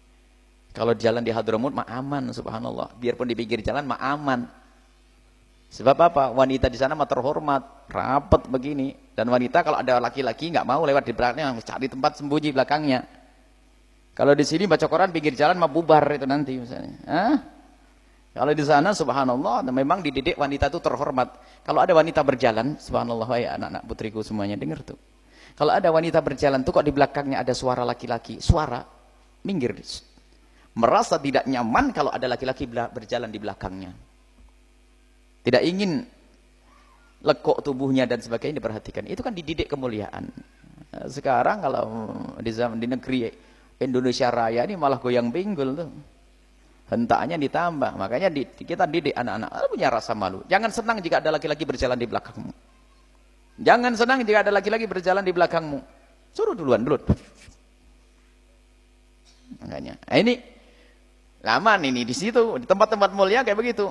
Kalau jalan di Hadramut mah aman, subhanallah. Biarpun di pinggir jalan mah aman. Sebab apa? Wanita di sana mah terhormat, rapat begini. Dan wanita kalau ada laki-laki nggak mau lewat di belakangnya, cari tempat sembunyi belakangnya. Kalau di sini baca Quran pinggir jalan mah bubar itu nanti misalnya. Hah? Kalau di sana subhanallah memang dididik wanita itu terhormat. Kalau ada wanita berjalan, subhanallah ya anak-anak putriku semuanya dengar tuh. Kalau ada wanita berjalan tuh kok di belakangnya ada suara laki-laki, suara minggir. Merasa tidak nyaman kalau ada laki-laki berjalan di belakangnya. Tidak ingin lekuk tubuhnya dan sebagainya diperhatikan. Itu kan dididik kemuliaan. Sekarang kalau di zaman di negeri Indonesia Raya ini malah goyang pinggul tuh. Hentaknya ditambah. Makanya di, kita didik anak-anak punya rasa malu. Jangan senang jika ada laki-laki berjalan di belakangmu. Jangan senang jika ada laki-laki berjalan di belakangmu. Suruh duluan dulu. Makanya. Nah, ini laman ini di situ di tempat-tempat mulia kayak begitu.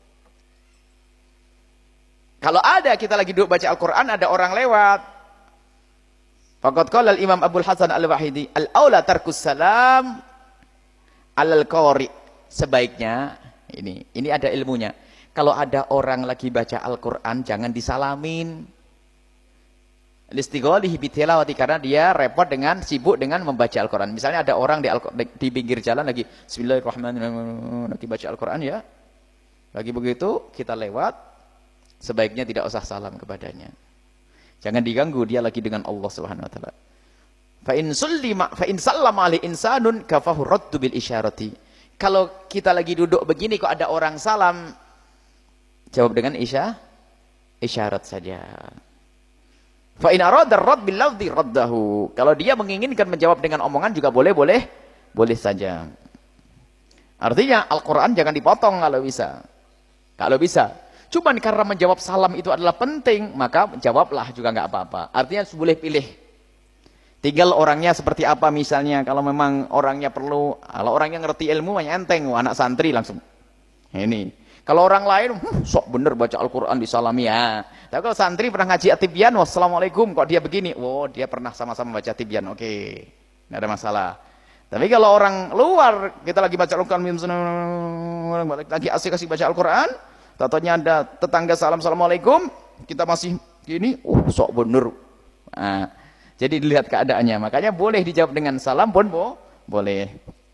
Kalau ada kita lagi duduk baca Al-Quran, ada orang lewat. Faqad qala al-Imam Abdul Hasan Al-Wahidi, al-aula tarkus salam alal qari. Sebaiknya, ini ini ada ilmunya. Kalau ada orang lagi baca Al-Quran, jangan disalamin. Listighalihi bitilawati, karena dia repot dengan, sibuk dengan membaca Al-Quran. Misalnya ada orang di, di pinggir jalan lagi, Bismillahirrahmanirrahim, lagi baca Al-Quran ya. Lagi begitu, kita lewat. Sebaiknya tidak usah salam kepadanya. Jangan diganggu, dia lagi dengan Allah Subhanahu wa taala. Fa in sallima fa in sallama ali insanun kafahu raddu bil isyarati. Kalau kita lagi duduk begini kok ada orang salam, jawab dengan isya isyarat saja. Fa in arada ar-radd bil lafzi raddahu. Kalau dia menginginkan menjawab dengan omongan juga boleh, boleh, boleh saja. Artinya Al-Qur'an jangan dipotong kalau bisa. Kalau bisa. Cuman karena menjawab salam itu adalah penting, maka jawablah juga nggak apa-apa. Artinya boleh pilih. Tinggal orangnya seperti apa misalnya. Kalau memang orangnya perlu, kalau orangnya ngerti ilmu, hanya enteng, anak santri langsung. Ini. Kalau orang lain, huh, sok bener baca Al-Quran disalami ya. Tapi kalau santri pernah ngaji At-Tibyan, wassalamualaikum, kok dia begini? Oh, dia pernah sama-sama baca Tibyan, oke. Okay. Nggak ada masalah. Tapi kalau orang luar, kita lagi baca Al-Quran, lagi asik-asik baca Al-Quran, tatanya ada tetangga salam assalamualaikum, kita masih gini, uh sok bener. Nah, jadi dilihat keadaannya. Makanya boleh dijawab dengan salam pun bo boleh.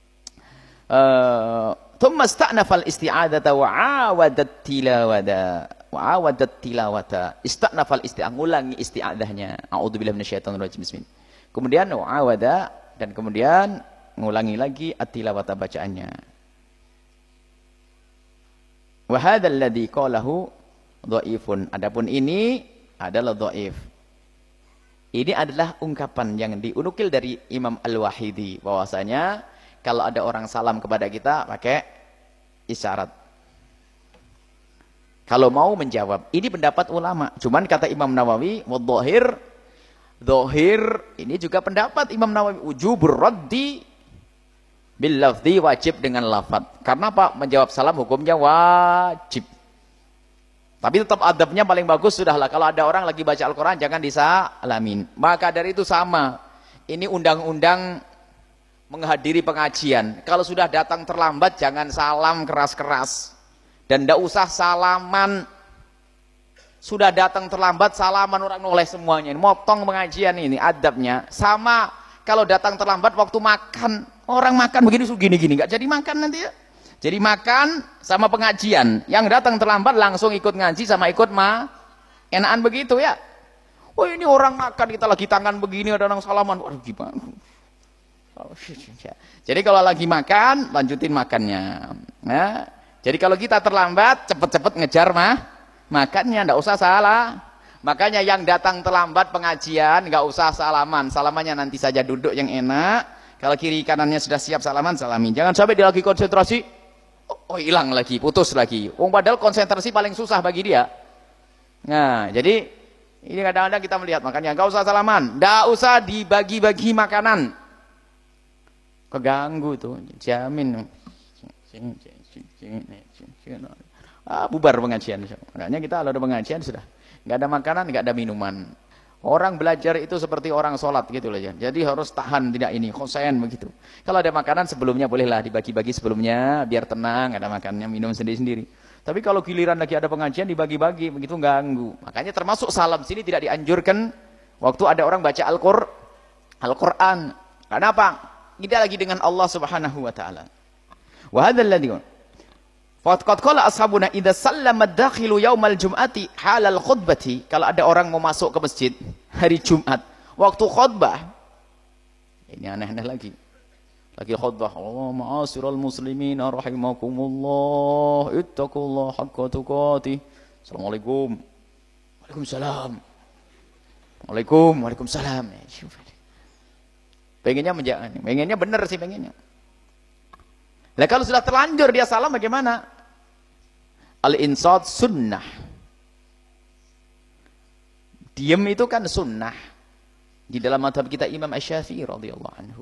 Thumma ista'nafal isti'adata wa 'awadat tilawata. Wa 'awadat tilawata. Ista'nafal isti'adah, ngulangi isti'adahnya. A'udzubillahi minasyaitonir rajim. Bismillah. Kemudian wa'awada, dan kemudian ngulangi lagi at-tilawata bacaannya. Wa hadzal ladzi qalahu dhaifun. Adapun ini adalah dhaif. Ini adalah ungkapan yang diunukil dari Imam Al-Wahidi bahwasanya kalau ada orang salam kepada kita pakai isyarat. Kalau mau menjawab, ini pendapat ulama. Cuman kata Imam Nawawi, wadh-dhahir, dhahir ini juga pendapat Imam Nawawi, wujubur raddi bil lafzi, wajib dengan lafaz. Karena apa? Menjawab salam hukumnya wajib. Tapi tetap adabnya paling bagus sudahlah. Kalau ada orang lagi baca Al-Quran jangan disalamin. Maka dari itu sama. Ini undang-undang menghadiri pengajian. Kalau sudah datang terlambat jangan salam keras-keras. Dan tidak usah salaman. Sudah datang terlambat salaman orang noleh semuanya. Motong pengajian ini adabnya. Sama kalau datang terlambat waktu makan. Orang makan begini gini-gini, nggak jadi makan nanti ya. Jadi makan sama pengajian. Yang datang terlambat langsung ikut ngaji sama ikut ma. Enakan begitu ya. Oh ini orang makan, kita lagi tangan begini ada orang salaman. Waduh gimana. Oh, jadi kalau lagi makan, lanjutin makannya. Nah, jadi kalau kita terlambat, cepet-cepet ngejar mah makannya, nggak usah salah. Makanya yang datang terlambat pengajian, nggak usah salaman. Salamannya nanti saja duduk yang enak. Kalau kiri kanannya sudah siap salaman, salamin. Jangan sampai dia lagi konsentrasi, oh hilang lagi, putus lagi. Oh, padahal konsentrasi paling susah bagi dia. Nah, jadi ini kadang-kadang kita melihat, makanya nggak usah salaman, nggak usah dibagi-bagi makanan. Keganggu tuh, jamin. Ah, bubar pengajian. Makanya kita kalau ada pengajian sudah nggak ada makanan, nggak ada minuman. Orang belajar itu seperti orang sholat gitu loh ya. Jadi harus tahan, tidak ini, konsen begitu. Kalau ada makanan sebelumnya bolehlah dibagi-bagi sebelumnya, biar tenang, ada makannya, minum sendiri-sendiri. Tapi kalau giliran lagi ada pengajian dibagi-bagi, begitu ganggu. Makanya termasuk salam sini tidak dianjurkan waktu ada orang baca Al-Qur'an. Al-Qur'an. Kenapa? Kita lagi dengan Allah Subhanahu wa taala. Wa hadzal ladzi Faqad qala ashabuna idza sallama ad-dakhilu yaumal jum'ati halal khutbati. Kalau ada orang mau masuk ke masjid hari Jumat, waktu khutbah. Ini aneh-aneh lagi. Lagi khutbah, Allah ma'asyiral muslimin rahimakumullah, ittaqullah haqqa tuqatih. Assalamualaikum. Waalaikumsalam. Waalaikum, waalaikumsalam. Pengennya menjaga, pengennya benar sih pengennya. Nah kalau sudah terlanjur dia salam bagaimana? Al-insat sunnah. Diam itu kan sunnah. Di dalam madhab kita Imam Asy-Syafi'i radhiyallahu anhu.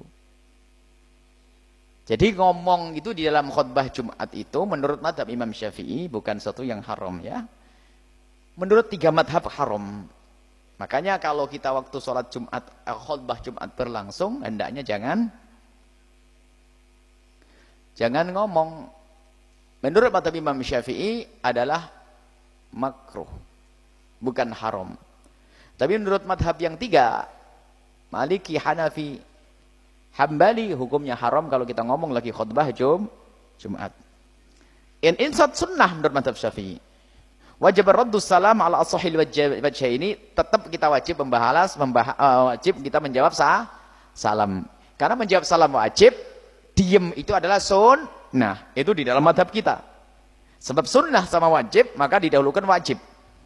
Jadi ngomong itu di dalam khutbah Jumat itu menurut madhab Imam Syafi'i bukan satu yang haram ya. Menurut tiga madhab haram. Makanya kalau kita waktu sholat Jumat, khutbah Jumat berlangsung, hendaknya jangan Jangan ngomong. Menurut madhab Imam Syafi'i adalah makruh, bukan haram. Tapi menurut madhab yang tiga, Maliki, Hanafi, Hambali, hukumnya haram kalau kita ngomong lagi khutbah Jum, Jumat. In insat sunnah menurut madhab Syafi'i. Wajib raddus salam ala as-sahih wajah ini tetap kita wajib membalas, membah, uh, wajib kita menjawab sah, salam. Karena menjawab salam wajib. Diem itu adalah sunnah. Itu di dalam madhab kita. Sebab sunnah sama wajib, maka didahulukan wajib.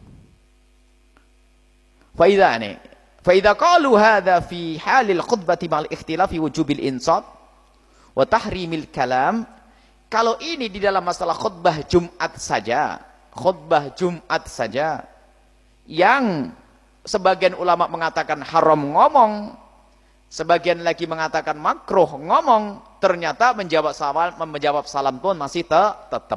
Faidah ini. Faidah qalu hadha fi halil khutbati ma'al ikhtilafi wujubil insat wa tahrimil kalam. Kalau ini di dalam masalah khutbah Jumat saja. Khutbah Jumat saja. Yang sebagian ulama mengatakan haram ngomong. Sebagian lagi mengatakan makruh ngomong, ternyata menjawab salam, menjawab salam pun masih te tetap.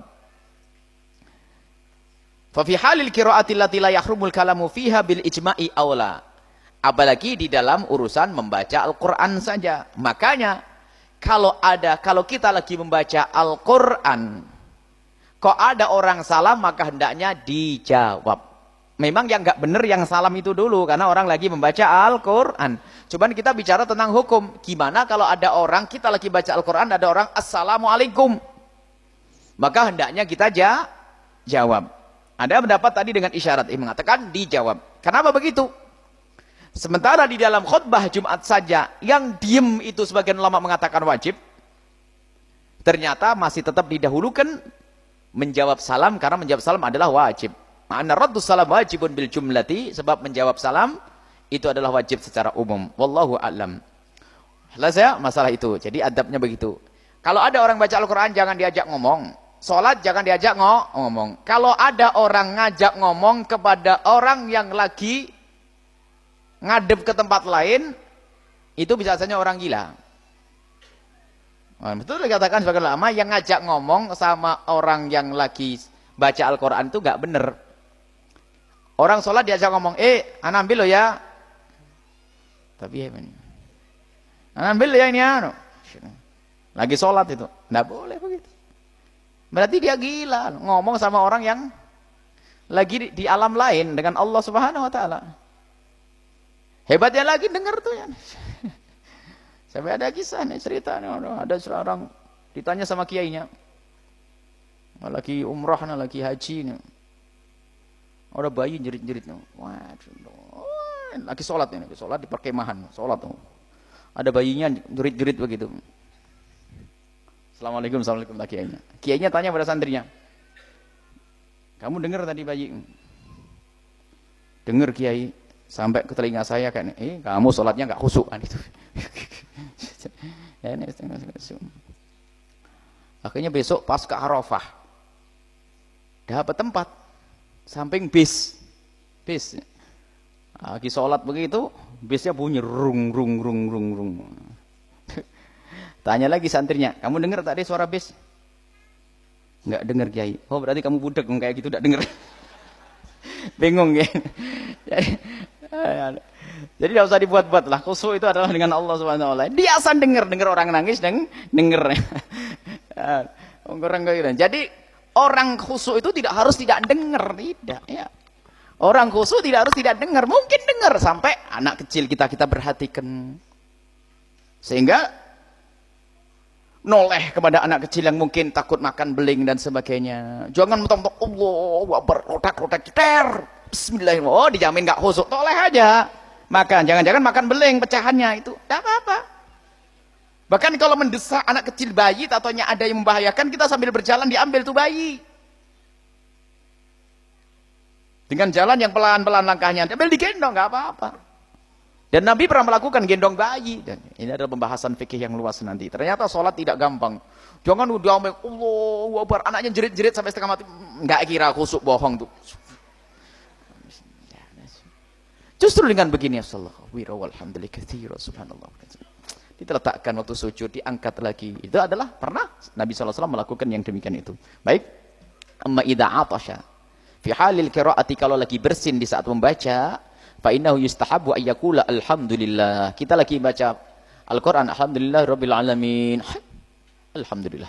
Fa fi halil qiraati allati la yahrumul kalamu fiha bil ijma'i aula. Apalagi di dalam urusan membaca Al-Qur'an saja. Makanya kalau ada kalau kita lagi membaca Al-Qur'an, kok ada orang salam maka hendaknya dijawab. Memang yang nggak benar yang salam itu dulu karena orang lagi membaca Al-Qur'an. Cuman kita bicara tentang hukum. Gimana kalau ada orang kita lagi baca Al-Qur'an ada orang assalamualaikum. Maka hendaknya kita ja jawab. Ada pendapat tadi dengan isyarat yang mengatakan dijawab. Kenapa begitu? Sementara di dalam khutbah Jumat saja yang diem itu sebagian ulama mengatakan wajib. Ternyata masih tetap didahulukan menjawab salam karena menjawab salam adalah wajib. Ma'ana raddus salam wajibun bil jumlati, sebab menjawab salam itu adalah wajib secara umum. Wallahu a'lam. Jelas ya masalah itu. Jadi adabnya begitu. Kalau ada orang baca Al-Qur'an jangan diajak ngomong. Salat jangan diajak ngomong. Kalau ada orang ngajak ngomong kepada orang yang lagi ngadep ke tempat lain, itu bisa saja orang gila. Betul dikatakan sebagai ulama yang ngajak ngomong sama orang yang lagi baca Al-Qur'an itu enggak benar. Orang sholat diajak ngomong, eh, anak ambil lo ya. Tapi ya, anak ambil lo ya ini ya. Lagi sholat itu, nggak boleh begitu. Berarti dia gila, ngomong sama orang yang lagi di, di alam lain dengan Allah Subhanahu Wa Taala. Hebatnya lagi dengar tuh ya. Sampai ada kisah nih cerita nih, ada seorang ditanya sama kiainya, lagi umrah, lagi haji nih. Ada bayi jerit-jerit, waduh, lagi sholat ini, sholat di perkemahan, sholat tuh. Ada bayinya jerit-jerit begitu. Assalamualaikum, assalamualaikum lagi kiainya. Kiainya tanya pada santrinya, kamu dengar tadi bayi? Dengar kiai, sampai ke telinga saya kan, eh kamu sholatnya nggak khusyuk kan itu. Ya, ini, akhirnya besok pas ke Arafah, dapat tempat. Samping bis, bis, lagi sholat begitu, bisnya bunyi rung rung rung rung rung. Tanya lagi santrinya, kamu dengar tadi suara bis? Enggak dengar kiai. Oh berarti kamu budak kayak gitu, enggak dengar. Bingung ya. Jadi tidak usah dibuat-buat lah. Khusyuk itu adalah dengan Allah Subhanahu Wa Taala. Dia asal dengar, dengar orang nangis dan dengar. Orang kayak gitu. Jadi Orang khusyuk itu tidak harus tidak dengar, tidak ya. Orang khusyuk tidak harus tidak dengar, mungkin dengar sampai anak kecil kita kita perhatikan. Sehingga noleh kepada anak kecil yang mungkin takut makan beling dan sebagainya. Jangan mentok-mentok Allahu Akbar, rotak-rotak ceter. Bismillahirrahmanirrahim. Oh, dijamin enggak khusyuk, toleh aja. Makan, jangan-jangan makan beling pecahannya itu. Enggak apa-apa. Bahkan kalau mendesak anak kecil bayi, tatonya ada yang membahayakan, kita sambil berjalan diambil tuh bayi. Dengan jalan yang pelan-pelan langkahnya, ambil digendong, nggak apa-apa. Dan Nabi pernah melakukan gendong bayi. Dan ini adalah pembahasan fikih yang luas nanti. Ternyata sholat tidak gampang. Jangan udah ambil, Allahu Akbar, anaknya jerit-jerit sampai setengah mati. Nggak kira khusyuk, bohong tuh. Justru dengan begini, Alhamdulillah, subhanallah. Diletakkan waktu sujud, diangkat lagi. Itu adalah pernah Nabi shallallahu alaihi wasallam melakukan yang demikian itu. Baik. Amma idza atasha fi halil qiraati, kalau lagi bersin di saat membaca, fa innahu yustahabu ayyakula alhamdulillah. Kita lagi baca Al-Qur'an, alhamdulillah rabbil alamin. Alhamdulillah.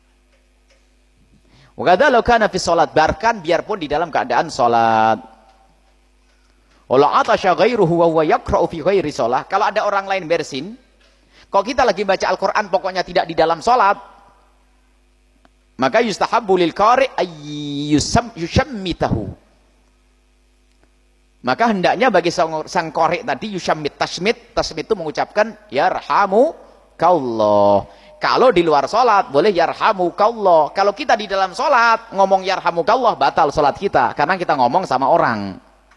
Wa kadza law kana fi shalat, bahkan biarpun di dalam keadaan salat. Wala atasha ghairuhu wa huwa yaqra'u fi ghairi shalah. Kalau ada orang lain bersin, kalau kita lagi baca Al-Quran pokoknya tidak di dalam sholat, maka yustahabbu lil qari yushammitahu. Maka hendaknya bagi sang, sang qari tadi yushammit, tasmit, tasmit itu mengucapkan yarhamukallah. Kalau di luar sholat boleh yarhamukallah. Kalau kita di dalam sholat ngomong yarhamukallah, batal sholat kita karena kita ngomong sama orang.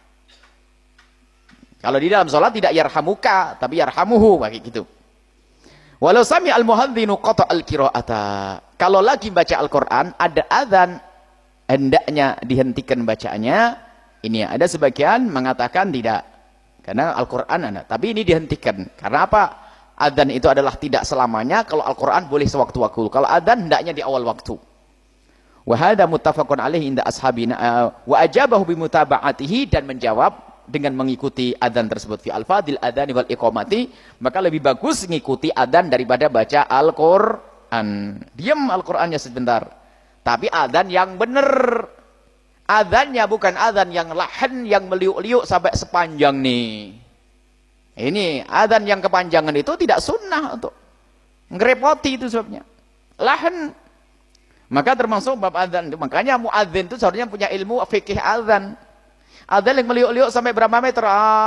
Kalau di dalam sholat tidak yarhamuka tapi yarhamuhu, kayak gitu. Walau sami al-muhadzinu qata al-qira'ata. Kalau lagi baca Al-Qur'an ada azan, hendaknya dihentikan bacaannya. Ini ada sebagian mengatakan tidak. Karena Al-Qur'an ada, tapi ini dihentikan. Karena apa? Azan itu adalah tidak selamanya. Kalau Al-Qur'an boleh sewaktu-waktu. Kalau azan hendaknya di awal waktu. Wa hadza muttafaqun alaihi inda ashabina wa ajabahu bi mutaba'atihi, dan menjawab dengan mengikuti adzan tersebut fi al-fadil adzani wal iqamati, maka lebih bagus mengikuti adzan daripada baca Al-Qur'an. Diam Al-Qur'annya sebentar, tapi adzan yang benar. Adzannya bukan adzan yang lahan, yang meliuk-liuk sampai sepanjang nih. Ini adzan yang kepanjangan itu tidak sunnah, untuk ngerepoti, itu sebabnya lahan. Maka termasuk bab adzan itu, makanya muadzin itu seharusnya punya ilmu fikih adzan. Ada yang meliuk-liuk sampai berapa meter?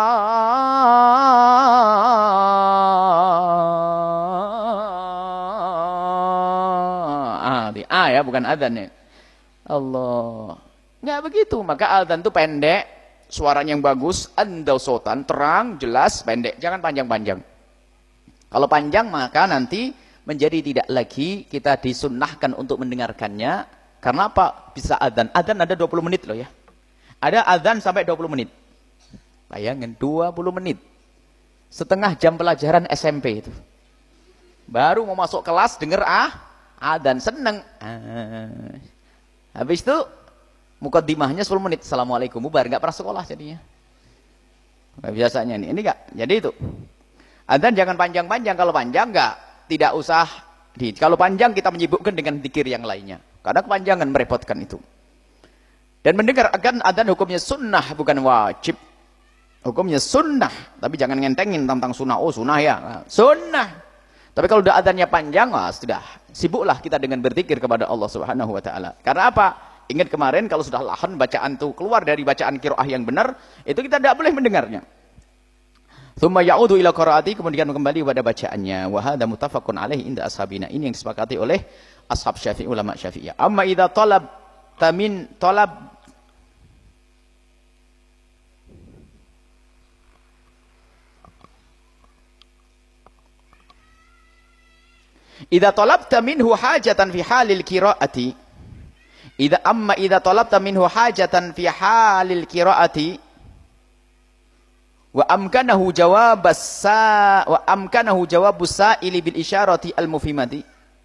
Ah, di A ya, bukan adzan ya. Allah. Nggak begitu. Maka adzan itu pendek, suaranya yang bagus, andau sotan, terang, jelas, pendek. Jangan panjang-panjang. Kalau panjang maka nanti menjadi tidak lagi kita disunnahkan untuk mendengarkannya. Karena apa? Bisa adzan. Adzan ada dua puluh menit loh ya. Ada adzan sampai dua puluh menit. Bayangin, dua puluh menit. Setengah jam pelajaran S M P itu. Baru mau masuk kelas, denger ah, adzan, seneng. Ah. Habis itu, mukaddimahnya sepuluh menit. Assalamualaikum, bubar. Nggak pernah sekolah jadinya. Biasanya ini, ini nggak. Jadi itu. Adzan jangan panjang-panjang. Kalau panjang nggak, tidak usah. Di, kalau panjang kita menyibukkan dengan zikir yang lainnya. Karena kepanjangan merepotkan itu. Dan mendengar akan adzan hukumnya sunnah, bukan wajib. Hukumnya sunnah, tapi jangan ngentengin tentang sunnah. Oh sunnah ya, sunnah. Tapi kalau udah adzannya panjang, wah sudah. Sibuklah kita dengan berzikir kepada Allah Subhanahu Wa Taala. Karena apa? Ingat kemarin kalau sudah lahan bacaan itu keluar dari bacaan qiraah yang benar, itu kita tidak boleh mendengarnya. Tsumma ya'udu ila qiraati, kemudian kembali pada bacaannya. Wa hadza muttafaqun alaihi inda ashabina. Ini yang disepakati oleh ashab Syafi'i, ulama Syafi'iyah. Amma idza talab tamin talab idza talabta minhu hajatan fi halil qiraati, idza amma idza talabta minhu hajatan fi halil qiraati wa amkanahu jawabas sa wa amkanahu jawabus sa'ili bil isyarati al mufhimati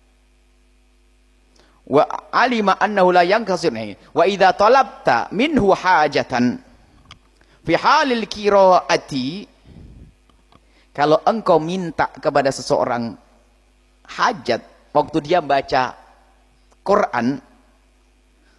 wa alima annahu la yankasir. Wa idza talabta minhu hajatan fi halil qiraati, kalau engkau minta kepada seseorang hajat waktu dia baca Quran,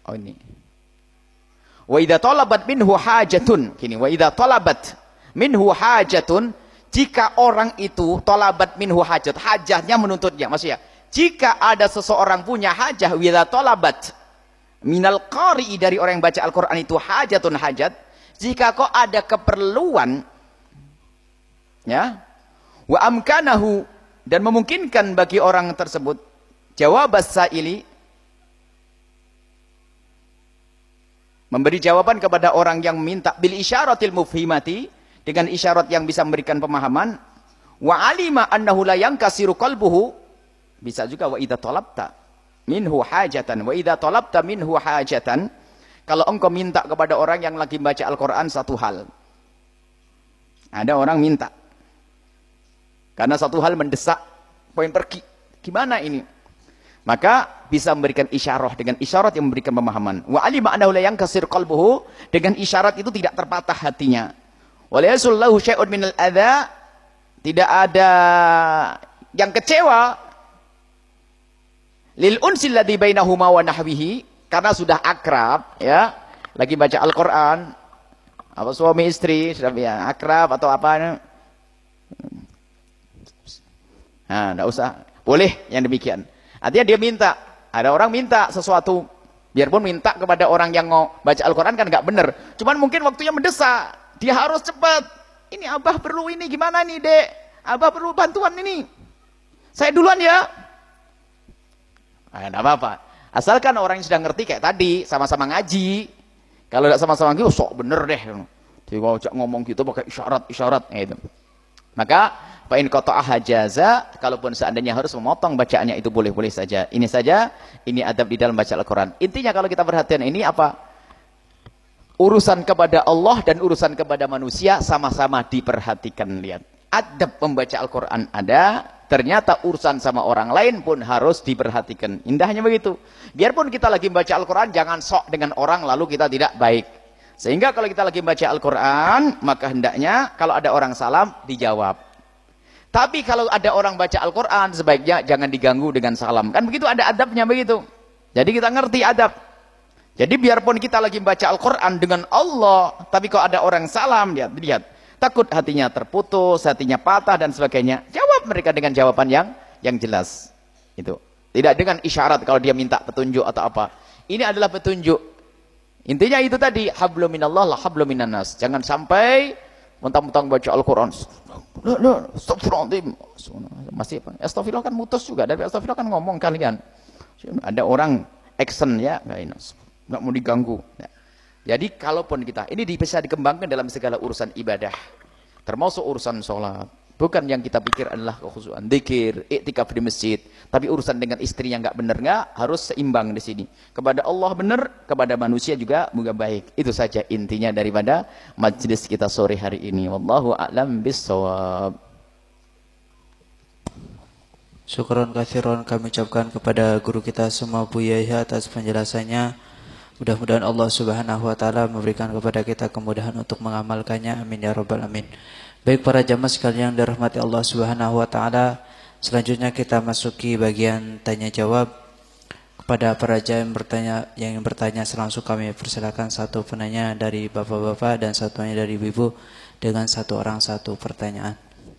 Oh ini. Wa idza talabat minhu hajatun. Gini, wa idza talabat minhu hajatun, jika orang itu talabat minhu hajat, hajatnya menuntutnya, maksudnya jika ada seseorang punya hajah, wa idza talabat minal qari'i, dari orang yang baca Al-Qur'an itu hajatun hajat, jika kok ada keperluan ya, wa amkanahu, dan memungkinkan bagi orang tersebut, jawab as-sa'ili, memberi jawaban kepada orang yang minta, bil isyaratil mufhimati, dengan isyarat yang bisa memberikan pemahaman, wa alima annahu la yankasiru qalbuhu, bisa juga wa idza talabta minhu hajatan, wa idza talabta minhu hajatan, kalau engkau minta kepada orang yang lagi baca Al-Qur'an satu hal. Ada orang minta karena satu hal mendesak, pengen pergi, gimana ini? Maka bisa memberikan isyarat, dengan isyarat yang memberikan pemahaman. Wa alima annahu la yankasir qalbuhu, dengan isyarat itu tidak terpatah hatinya. Wa la yasullahu syai'un minal adza, tidak ada yang kecewa, lil unsil ladzi bainahuma wa nahwihi, karena sudah akrab ya, lagi baca Al-Qur'an, apa suami istri sudah ya, akrab atau apa. Nah, enggak usah, boleh yang demikian. Artinya dia minta, ada orang minta sesuatu, biarpun minta kepada orang yang mau baca Al-Quran kan nggak bener, cuman mungkin waktunya mendesak, dia harus cepat, ini abah perlu ini, gimana nih dek, abah perlu bantuan ini, saya duluan ya. Nah, nggak apa-apa, asalkan orang yang sudah ngerti, kayak tadi sama-sama ngaji, kalau tidak sama-sama ngaji, oh, sok bener deh, dia ngomong gitu pakai isyarat-isyarat gitu. Maka fa in qata'a hajaza, kalaupun seandainya harus memotong bacaannya itu boleh-boleh saja. Ini saja, ini adab di dalam baca Al-Qur'an. Intinya kalau kita perhatian ini apa? Urusan kepada Allah dan urusan kepada manusia sama-sama diperhatikan. Lihat, adab membaca Al-Qur'an ada, ternyata urusan sama orang lain pun harus diperhatikan. Indahnya begitu. Biarpun kita lagi membaca Al-Qur'an, jangan sok dengan orang lalu kita tidak baik. Sehingga kalau kita lagi membaca Al-Qur'an, maka hendaknya kalau ada orang salam dijawab. Tapi kalau ada orang baca Al-Quran, sebaiknya jangan diganggu dengan salam. Kan begitu, ada adabnya begitu. Jadi kita ngerti adab. Jadi biarpun kita lagi baca Al-Quran dengan Allah, tapi kalau ada orang salam, lihat, lihat, takut hatinya terputus, hatinya patah dan sebagainya. Jawab mereka dengan jawaban yang yang jelas. Itu. Tidak dengan isyarat kalau dia minta petunjuk atau apa. Ini adalah petunjuk. Intinya itu tadi, hablum minallah la hablum minannas. Jangan sampai mentang-mentang baca Al-Quran, astagfirullahaladzim, masih apa? Astagfirullah kan mutus juga, dari astagfirullah kan ngomong kalian. Ada orang action ya, nggak mau diganggu. Jadi kalaupun kita, ini bisa dikembangkan dalam segala urusan ibadah, termasuk urusan sholat. Bukan yang kita pikir adalah kekhusyuan, dzikir, iktikaf di masjid, tapi urusan dengan istri yang nggak benar nggak, harus seimbang di sini. Kepada Allah benar, kepada manusia juga moga baik. Itu saja intinya daripada majelis kita sore hari ini. Wallahu a'lam bissawab. Syukron katsiron kami ucapkan kepada guru kita semua Buya Yahya atas penjelasannya. Mudah-mudahan Allah Subhanahu wa taala memberikan kepada kita kemudahan untuk mengamalkannya. Amin ya rabbal alamin. Baik para jamaah sekalian yang dirahmati Allah Subhanahu wa taala, selanjutnya kita masuki bagian tanya jawab. Kepada para jamaah yang bertanya yang bertanya langsung kami persilakan, satu penanya dari bapak-bapak dan satunya dari ibu-ibu, dengan satu orang satu pertanyaan.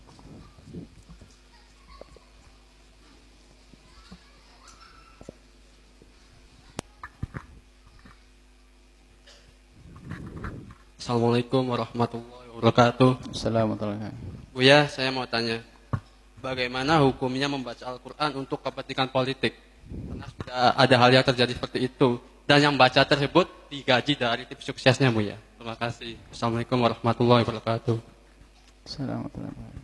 Assalamualaikum warahmatullahi wabarakatuh. Assalamualaikum. Buya, saya mau tanya, bagaimana hukumnya membaca Al-Quran untuk kepentingan politik? Karena sudah ada hal yang terjadi seperti itu, dan yang baca tersebut digaji dari tim suksesnya, Buya. Terima kasih. Assalamualaikum warahmatullahi wabarakatuh. Assalamualaikum.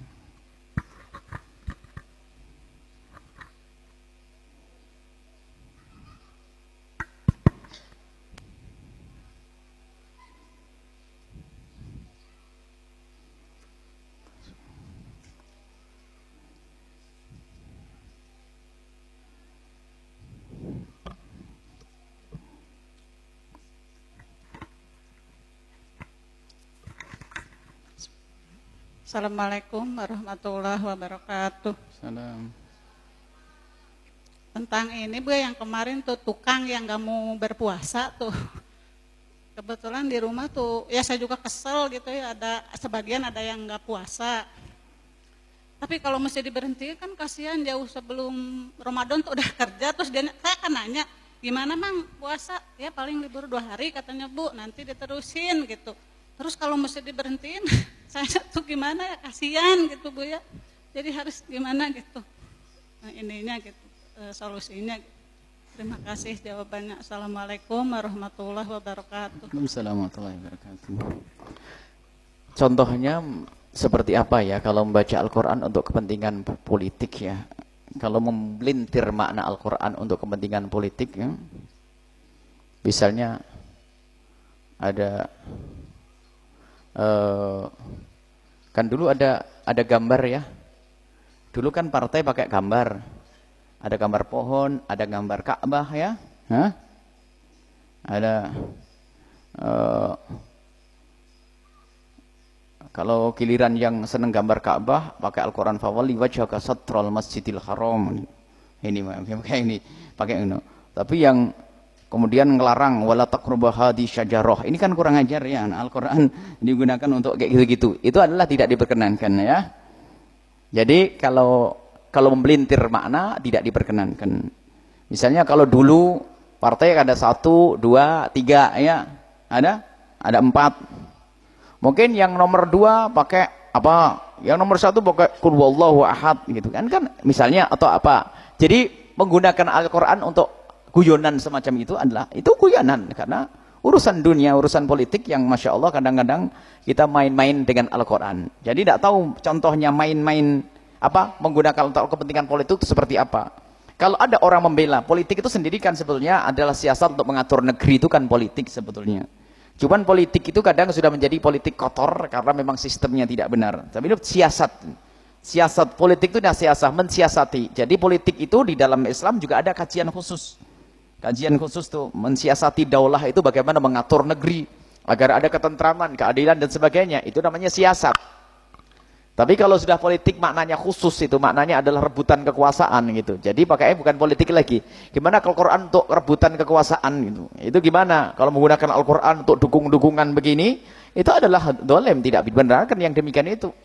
Assalamualaikum warahmatullahi wabarakatuh. Salam. tentang ini Bu, yang kemarin tuh tukang yang gak mau berpuasa tuh. Kebetulan di rumah tuh, ya saya juga kesel gitu ya, ada sebagian ada yang gak puasa. Tapi kalau mesti diberhentikan kan kasihan, jauh sebelum Ramadan tuh udah kerja, terus dia, saya kan nanya, gimana Mang puasa? Ya paling libur dua hari katanya Bu, nanti diterusin gitu. Terus kalau mesti diberhentiin, saya tuh gimana ya, kasihan gitu Bu ya. Jadi harus gimana gitu, nah, ininya gitu, e, solusinya gitu. Terima kasih jawabannya. Assalamualaikum warahmatullahi wabarakatuh. Waalaikumsalam warahmatullahi wabarakatuh. Contohnya seperti apa ya kalau membaca Al-Quran untuk kepentingan politik ya? Kalau membelintir makna Al-Quran untuk kepentingan politik ya? Misalnya ada uh, kan dulu ada ada gambar ya. Dulu kan partai pakai gambar. Ada gambar pohon, ada gambar Ka'bah ya, Hah? ada uh, kalau giliran yang seneng gambar Ka'bah pakai Al-Quran fawali wajhaka satral masjidil haram, ini pakai ini, pakai ini. Tapi yang kemudian ngelarang wala taqrabu hadhi syajarah, ini kan kurang ajar ya. Al-Quran digunakan untuk kayak gitu-gitu, itu adalah tidak diperkenankan ya. Jadi kalau Kalau membelintir makna tidak diperkenankan. Misalnya kalau dulu partai ada satu, dua, tiga, ya ada, ada empat. Mungkin yang nomor dua pakai apa? Yang nomor satu pakai qul huwallahu ahad, gitu kan? Kan misalnya atau apa? Jadi menggunakan Al-Quran untuk guyonan semacam itu adalah itu guyonan karena urusan dunia, urusan politik yang masya Allah kadang-kadang kita main-main dengan Al-Quran. Jadi tidak tahu contohnya main-main apa menggunakan untuk kepentingan politik itu seperti apa. Kalau ada orang membela politik itu sendiri kan sebetulnya adalah siasat untuk mengatur negeri, itu kan politik sebetulnya. Cuman politik itu kadang sudah menjadi politik kotor karena memang sistemnya tidak benar. Tapi itu siasat. Siasat politik itu adalah siasat, mensiasati. Jadi politik itu di dalam Islam juga ada kajian khusus. Kajian khusus tuh mensiasati daulah itu bagaimana mengatur negeri agar ada ketentraman, keadilan dan sebagainya. Itu namanya siasat. Tapi kalau sudah politik maknanya khusus, itu maknanya adalah rebutan kekuasaan gitu. Jadi pakainya bukan politik lagi. Gimana kalau Quran untuk rebutan kekuasaan gitu? Itu gimana? Kalau menggunakan Al-Quran untuk dukung-dukungan begini, itu adalah dolem, tidak dibenarkan yang demikian itu.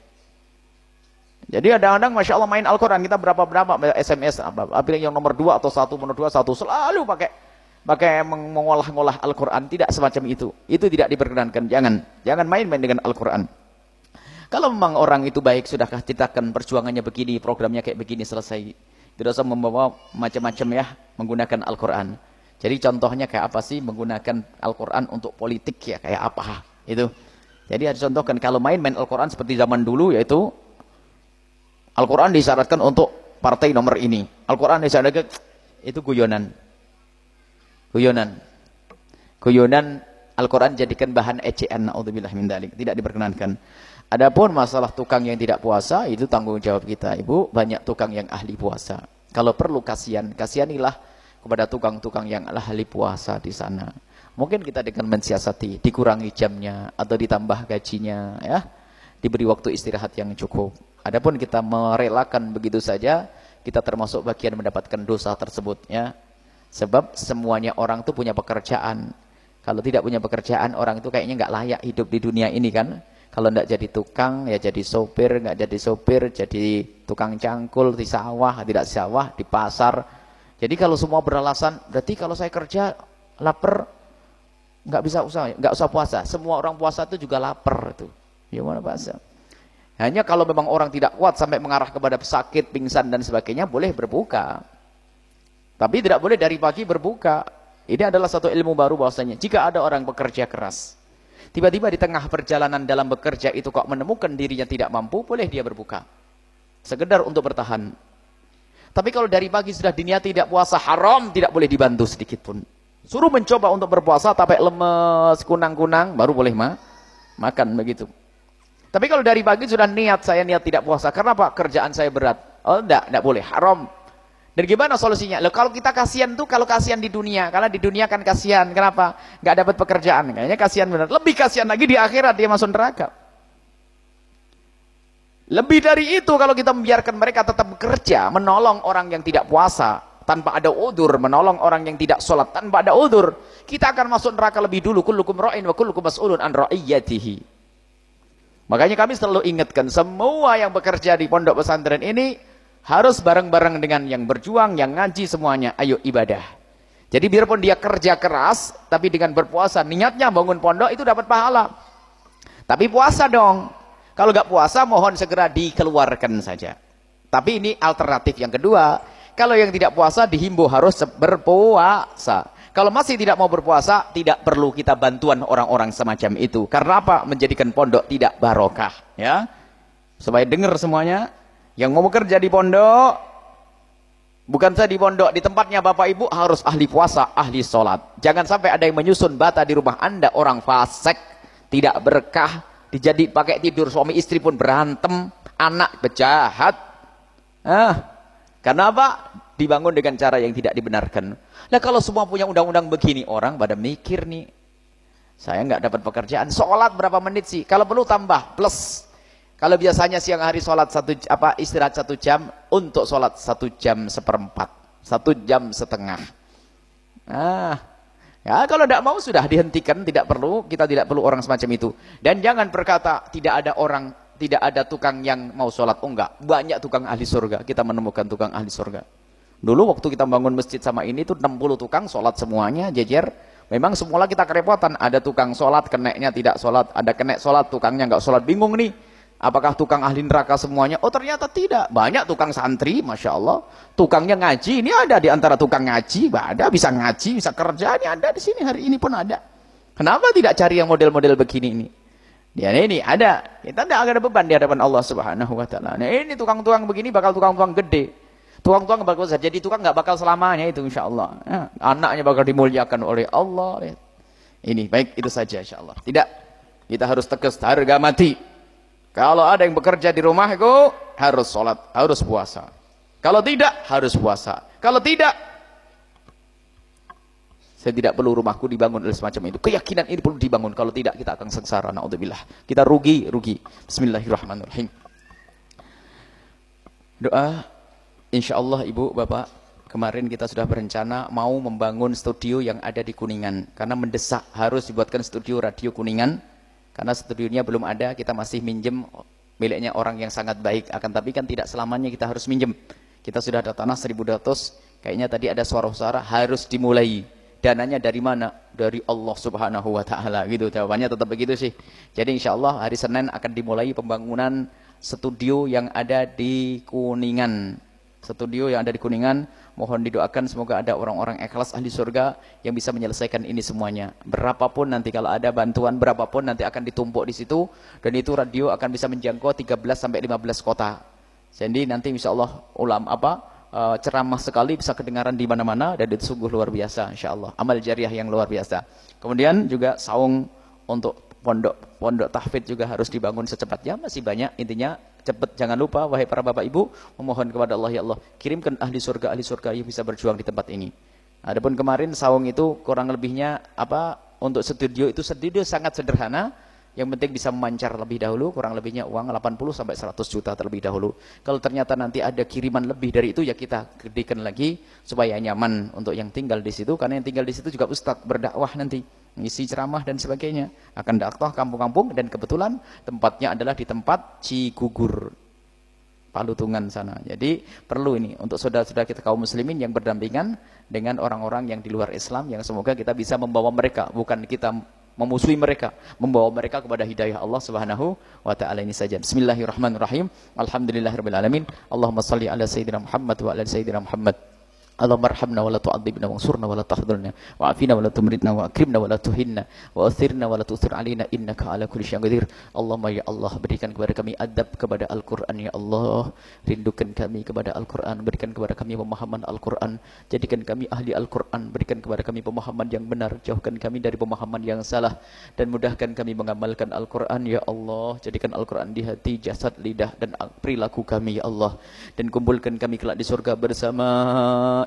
Jadi kadang-kadang Masya Allah main Al-Quran, kita berapa-berapa S M S, apalagi yang nomor dua atau satu, nomor dua, satu, selalu pakai pakai mengolah-ngolah Al-Quran, tidak semacam itu. Itu tidak diperkenankan, jangan. Jangan main-main dengan Al-Quran. Kalau memang orang itu baik, sudahkah ceritakan perjuangannya begini, programnya kayak begini, selesai. Tidak usah membawa macam-macam ya, menggunakan Al-Quran. Jadi contohnya kayak apa sih menggunakan Al-Quran untuk politik ya, kayak apa itu. Jadi harus contohkan kalau main-main Al-Quran seperti zaman dulu, yaitu Al-Quran disyaratkan untuk partai nomor ini. Al-Quran disyaratkan, itu guyonan. Guyonan. Guyonan Al-Quran jadikan bahan ejaan, naudzubillah min dzalik, tidak diperkenankan. Adapun masalah tukang yang tidak puasa, itu tanggung jawab kita. Ibu, banyak tukang yang ahli puasa. Kalau perlu kasihan, kasihanilah kepada tukang-tukang yang ahli puasa di sana. Mungkin kita dengan mensiasati, dikurangi jamnya atau ditambah gajinya, ya, diberi waktu istirahat yang cukup. Adapun kita merelakan begitu saja, kita termasuk bagian mendapatkan dosa tersebut, ya. Sebab semuanya orang itu punya pekerjaan. Kalau tidak punya pekerjaan, orang itu kayaknya nggak layak hidup di dunia ini kan. Kalau tidak jadi tukang, ya jadi sopir, nggak jadi sopir, jadi tukang cangkul di sawah, tidak di sawah, di pasar. Jadi kalau semua beralasan, berarti kalau saya kerja lapar, nggak bisa usah, nggak usah puasa. Semua orang puasa itu juga lapar itu. Gimana puasa? Hanya kalau memang orang tidak kuat sampai mengarah kepada sakit, pingsan dan sebagainya, boleh berbuka. Tapi tidak boleh dari pagi berbuka. Ini adalah satu ilmu baru bahwasanya jika ada orang bekerja keras, tiba-tiba di tengah perjalanan dalam bekerja itu kok menemukan dirinya tidak mampu, boleh dia berbuka. Sekedar untuk bertahan. Tapi kalau dari pagi sudah diniati tidak puasa, haram, tidak boleh dibantu sedikit pun. Suruh mencoba untuk berpuasa, tapi lemes, kunang-kunang, baru boleh ma makan begitu. Tapi kalau dari pagi sudah niat, saya niat tidak puasa. Karena apa? Kerjaan saya berat. Oh enggak, enggak boleh, haram. Dan gimana solusinya? Loh, kalau kita kasihan tuh, kalau kasihan di dunia, karena di dunia kan kasihan, kenapa? Nggak dapat pekerjaan, kayaknya kasihan benar. Lebih kasihan lagi di akhirat dia masuk neraka. Lebih dari itu kalau kita membiarkan mereka tetap bekerja, menolong orang yang tidak puasa, tanpa ada udzur, menolong orang yang tidak sholat tanpa ada udzur, kita akan masuk neraka lebih dulu. Kullukum ra'in wa kullukum mas'ulun an ra'iyatihi. Makanya kami selalu ingatkan semua yang bekerja di pondok pesantren ini harus bareng-bareng dengan yang berjuang, yang ngaji semuanya. Ayo ibadah. Jadi biarpun dia kerja keras, tapi dengan berpuasa, niatnya bangun pondok itu dapat pahala. Tapi puasa dong. Kalau nggak puasa, mohon segera dikeluarkan saja. Tapi ini alternatif yang kedua. Kalau yang tidak puasa dihimbau harus berpuasa. Kalau masih tidak mau berpuasa, tidak perlu kita bantuan orang-orang semacam itu. Karena apa? Menjadikan pondok tidak barokah. Ya, supaya dengar semuanya. Yang mau bekerja di pondok, bukan saja di pondok, di tempatnya Bapak Ibu harus ahli puasa, ahli sholat. Jangan sampai ada yang menyusun bata di rumah Anda, orang fasik, tidak berkah, dijadi pakai tidur, suami istri pun berantem, anak berjahat. Ah, karena apa? Dibangun dengan cara yang tidak dibenarkan. Nah kalau semua punya undang-undang begini, orang pada mikir nih, saya nggak dapat pekerjaan, sholat berapa menit sih? Kalau perlu tambah, plus. Kalau biasanya siang hari sholat satu apa istirahat satu jam, untuk sholat satu jam seperempat, satu jam setengah. Nah, ya kalau tidak mau sudah dihentikan, tidak perlu, kita tidak perlu orang semacam itu. Dan jangan berkata tidak ada orang, tidak ada tukang yang mau sholat. Oh enggak, banyak tukang ahli surga. Kita menemukan tukang ahli surga. Dulu waktu kita bangun masjid sama ini tuh enam puluh tukang sholat semuanya jejer. Memang semula kita kerepotan, ada tukang sholat, keneknya tidak sholat, ada kenek sholat, tukangnya nggak sholat, bingung nih. Apakah tukang ahli neraka semuanya? Oh ternyata tidak. Banyak tukang santri, Masya Allah. Tukangnya ngaji, ini ada di antara tukang ngaji. Ada, bisa ngaji, bisa kerja. Ini ada di sini, hari ini pun ada. Kenapa tidak cari yang model-model begini ini? Ya ini ada. Kita tidak ada beban di hadapan Allah Subhanahu Wa Taala. Nah ini tukang-tukang begini bakal tukang-tukang gede. Tukang-tukang bakal jadi tukang nggak bakal selamanya itu Insya Allah. Ya, anaknya bakal dimuliakan oleh Allah. Ini baik itu saja Insya Allah. Tidak, kita harus tegas harga mati. Kalau ada yang bekerja di rumah itu harus sholat, harus puasa. Kalau tidak, harus puasa. Kalau tidak, saya tidak perlu rumahku dibangun oleh semacam itu. Keyakinan ini perlu dibangun. Kalau tidak, kita akan sengsara. Na'udzubillah. Kita rugi, rugi. Bismillahirrahmanirrahim. Doa, insya Allah Ibu, Bapak, kemarin kita sudah berencana mau membangun studio yang ada di Kuningan. Karena mendesak harus dibuatkan studio radio Kuningan. Karena studionya belum ada, kita masih minjem miliknya orang yang sangat baik. Akan tapi kan tidak selamanya kita harus minjem. Kita sudah ada tanah seribu dua ratus, kayaknya tadi ada suara-suara harus dimulai. Dananya dari mana? Dari Allah Subhanahu Wa Taala. Gitu jawabannya tetap begitu sih. Jadi insya Allah hari Senin akan dimulai pembangunan studio yang ada di Kuningan. Studio yang ada di Kuningan, mohon didoakan semoga ada orang-orang ikhlas ahli surga yang bisa menyelesaikan ini semuanya. Berapapun nanti kalau ada bantuan berapapun nanti akan ditumpuk di situ, dan itu radio akan bisa menjangkau tiga belas sampai lima belas kota. Jadi nanti insya Allah ulam apa uh, ceramah sekali bisa kedengaran di mana-mana, dan itu sungguh luar biasa insya Allah. Amal jariah yang luar biasa. Kemudian juga saung untuk pondok pondok tahfidz juga harus dibangun secepatnya, masih banyak. Intinya cepat, jangan lupa wahai para bapak ibu, memohon kepada Allah, ya Allah kirimkan ahli surga ahli surga yang bisa berjuang di tempat ini. Adapun kemarin saung itu kurang lebihnya apa untuk studio itu studio sangat sederhana, yang penting bisa memancar lebih dahulu, kurang lebihnya uang delapan puluh sampai seratus juta terlebih dahulu. Kalau ternyata nanti ada kiriman lebih dari itu ya kita gedekan lagi supaya nyaman untuk yang tinggal di situ, karena yang tinggal di situ juga ustadz berdakwah nanti, ngisi ceramah dan sebagainya, akan dakwah kampung-kampung, dan kebetulan tempatnya adalah di tempat Cigugur, Palutungan sana. Jadi perlu ini untuk saudara-saudara kita kaum muslimin yang berdampingan dengan orang-orang yang di luar Islam, yang semoga kita bisa membawa mereka, bukan kita memusuhi mereka, membawa mereka kepada hidayah Allah Subhanahu wa taala ini saja. Bismillahirrahmanirrahim. Alhamdulillahirabbil alamin. Allahumma shalli ala sayyidina Muhammad wa ala sayyidina Muhammad. Allahumma arhamna wa la tu'adzibna wa ansurna wa la tahdhurna wa afina wa la tumritna wa akrimna wa la tuhinna wa athirna wa la tu'thir alaina innaka ala kulli syai'in qadir. Allahumma ya Allah, berikan kepada kami adab kepada Al-Qur'an ya Allah, rindukan kami kepada Al-Qur'an, berikan kepada kami pemahaman Al-Qur'an, jadikan kami ahli Al-Qur'an, berikan kepada kami pemahaman yang benar, jauhkan kami dari pemahaman yang salah, dan mudahkan kami mengamalkan Al-Qur'an ya Allah. Jadikan Al-Qur'an di hati, jasad, lidah dan perilaku kami ya Allah, dan kumpulkan kami kelak di surga bersama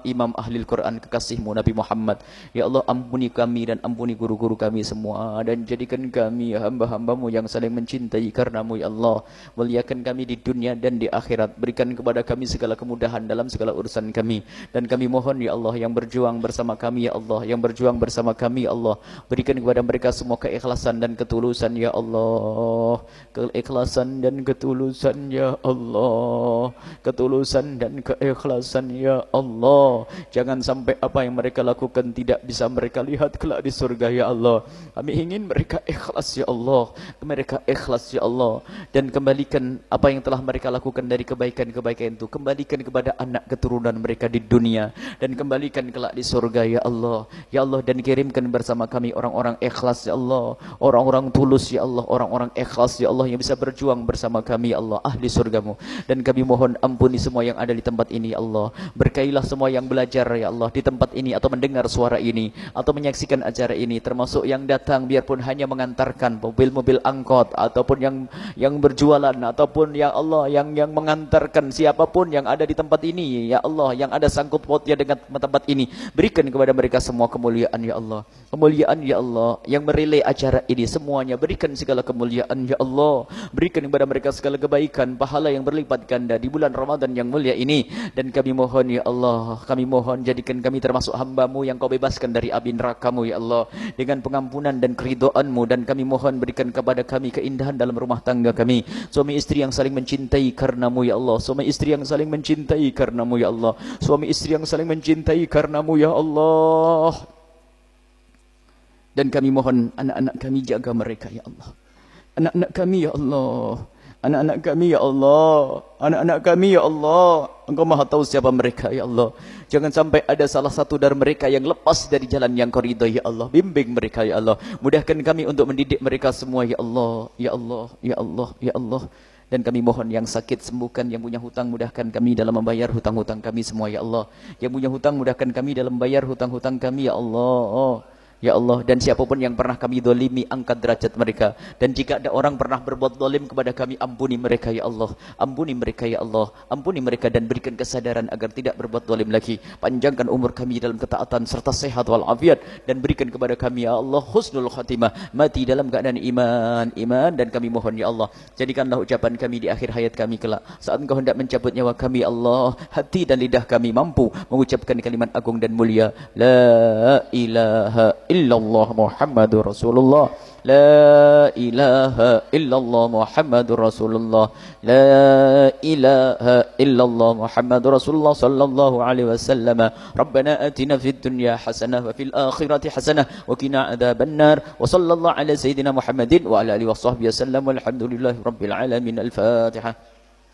imam ahli Al-Quran kekasihmu Nabi Muhammad. Ya Allah, ampuni kami dan ampuni guru-guru kami semua, dan jadikan kami hamba-hambamu yang saling mencintai karenamu ya Allah. Muliakan kami di dunia dan di akhirat, berikan kepada kami segala kemudahan dalam segala urusan kami, dan kami mohon ya Allah yang berjuang bersama kami ya Allah, yang berjuang bersama kami ya Allah, berikan kepada mereka semua keikhlasan dan ketulusan ya Allah, keikhlasan dan ketulusan ya Allah, ketulusan dan keikhlasan ya Allah. Jangan sampai apa yang mereka lakukan tidak bisa mereka lihat kelak di surga ya Allah. Kami ingin mereka ikhlas ya Allah, mereka ikhlas ya Allah, dan kembalikan apa yang telah mereka lakukan dari kebaikan-kebaikan itu, kembalikan kepada anak keturunan mereka di dunia, dan kembalikan kelak di surga ya Allah. Ya Allah, dan kirimkan bersama kami orang-orang ikhlas ya Allah, orang-orang tulus ya Allah, orang-orang ikhlas ya Allah yang bisa berjuang bersama kami ya Allah, ahli surgamu. Dan kami mohon ampuni semua yang ada di tempat ini ya Allah. Berkailah semua yang belajar ya Allah di tempat ini, atau mendengar suara ini, atau menyaksikan acara ini, termasuk yang datang biarpun hanya mengantarkan mobil-mobil angkot, ataupun yang yang berjualan, ataupun ya Allah yang yang mengantarkan siapapun yang ada di tempat ini ya Allah, yang ada sangkut pautnya dengan tempat ini, berikan kepada mereka semua kemuliaan ya Allah, kemuliaan ya Allah, yang merelay acara ini semuanya berikan segala kemuliaan ya Allah, berikan kepada mereka segala kebaikan, pahala yang berlipat ganda di bulan Ramadan yang mulia ini. Dan kami mohon ya Allah, kami mohon jadikan kami termasuk hamba-Mu yang Kau bebaskan dari api neraka-Mu ya Allah, dengan pengampunan dan keridhaan-Mu. Dan kami mohon berikan kepada kami keindahan dalam rumah tangga kami, suami istri yang saling mencintai karena-Mu ya Allah, suami istri yang saling mencintai karena-Mu ya Allah, suami istri yang saling mencintai karena-Mu ya Allah. Dan kami mohon anak-anak kami, jaga mereka ya Allah, anak-anak kami ya Allah, anak-anak kami ya Allah, anak-anak kami ya Allah, Engkau maha tahu siapa mereka ya Allah. Jangan sampai ada salah satu dari mereka yang lepas dari jalan yang Kau ridhai ya Allah. Bimbing mereka ya Allah, mudahkan kami untuk mendidik mereka semua ya Allah, ya Allah, ya Allah, ya Allah. Dan kami mohon yang sakit sembuhkan, yang punya hutang mudahkan kami dalam membayar hutang-hutang kami semua ya Allah. Yang punya hutang mudahkan kami dalam membayar hutang-hutang kami ya Allah. Ya Allah, dan siapapun yang pernah kami dolimi, angkat derajat mereka. Dan jika ada orang pernah berbuat dolim kepada kami, ampuni mereka ya Allah, ampuni mereka ya Allah, ampuni mereka, dan berikan kesadaran agar tidak berbuat dolim lagi. Panjangkan umur kami dalam ketaatan serta sehat walafiat, dan berikan kepada kami ya Allah husnul khatimah, mati dalam keadaan iman, iman. Dan kami mohon ya Allah, jadikanlah ucapan kami di akhir hayat kami kelak, saat Engkau hendak mencabut nyawa kami Allah, hati dan lidah kami mampu mengucapkan kalimat agung dan mulia, la ilaha illallah Muhammadur Rasulullah, la ilaha illallah Muhammadur Rasulullah, la ilaha illallah Muhammadur Rasulullah sallallahu alaihi wasallam. Rabbana atina fid dunya hasanah wa fil akhirati hasanah wa qina adzabannar. Wa sallallahu ala sayyidina Muhammadin wa ala alihi washabbihi wasallam. Walhamdulillahi rabbil alamin. Al-Fatihah.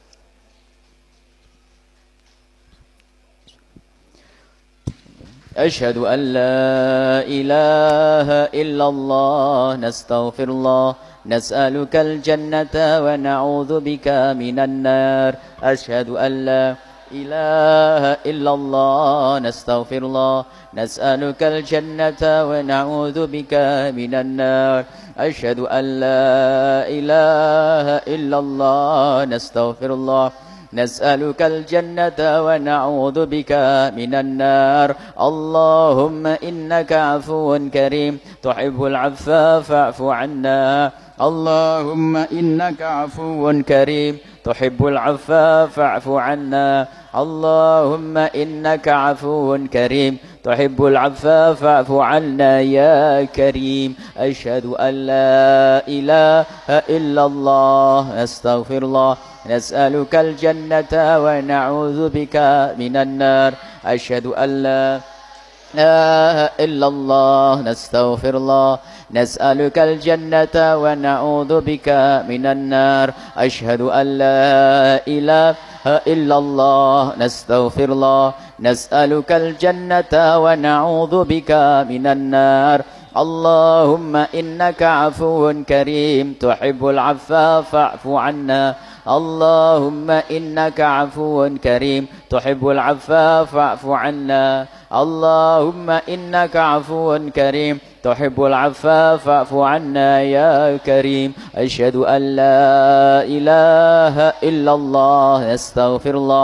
أشهد أن لا إله إلا الله نستغفر الله نسألك الجنة ونعوذ بك من النار أشهد أن لا إله إلا الله نستغفر الله نسألك الجنة ونعوذ بك من النار أشهد أن لا إله إلا الله نستغفر الله نسألك الجنة ونعوذ بك من النار اللهم إنك عفو كريم تحب العفو فاعف عنا اللهم إنك عفو كريم تحب العفو فاعف عنا اللهم إنك عفو كريم تحب العفو فاعف عنا يا كريم أشهد أن لا إله إلا الله أستغفر الله نسألك الجنة ونعوذ بك من النار أشهد أن لا إله إلا الله نستغفر الله نسألك الجنة ونعوذ بك من النار أشهد أن لا إله إلا الله نستغفر الله نسألك الجنة ونعوذ بك من النار اللهم إنك عفو كريم تحب العفو فاعف عنا اللهم إنك عفو كريم تحب العفو فاعف عنا اللهم إنك عفو كريم تحب العفو فاعف عنا يا كريم أشهد أن لا إله إلا الله نستغفر الله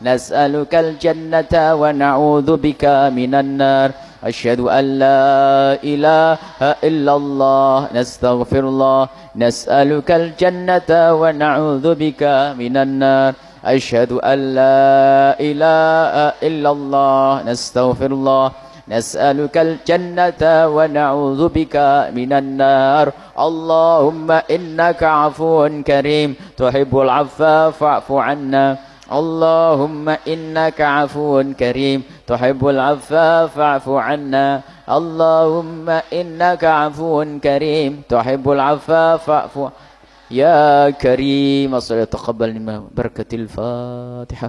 نسألك الجنة ونعوذ بك من النار أشهد أن لا إله إلا الله نستغفر الله نسألك الجنة ونعوذ بك من النار أشهد أن لا إله إلا الله نستغفر الله نسألك الجنة ونعوذ بك من النار اللهم إنك عفو كريم تحب العفو فاعف عنا اللهم إنك عفو كريم تحب العفو فاعف عنا اللهم إنك عفو كريم تحب العفو فاعف يا كريم الصلاة تقبل لنا بركة الفاتحة.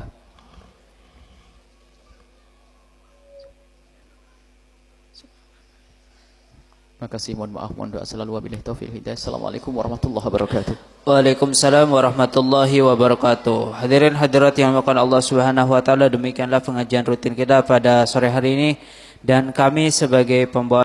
Makasih, mohon maaf, mohon doa selalu, wabillahi taufiq hidayah. Assalamualaikum warahmatullahi wabarakatuh. Waalaikumsalam warahmatullahi wabarakatuh. Hadirin hadirat yang dimuliakan Allah Subhanahu wa taala, demikianlah pengajian rutin kita pada sore hari ini dan kami sebagai pembawa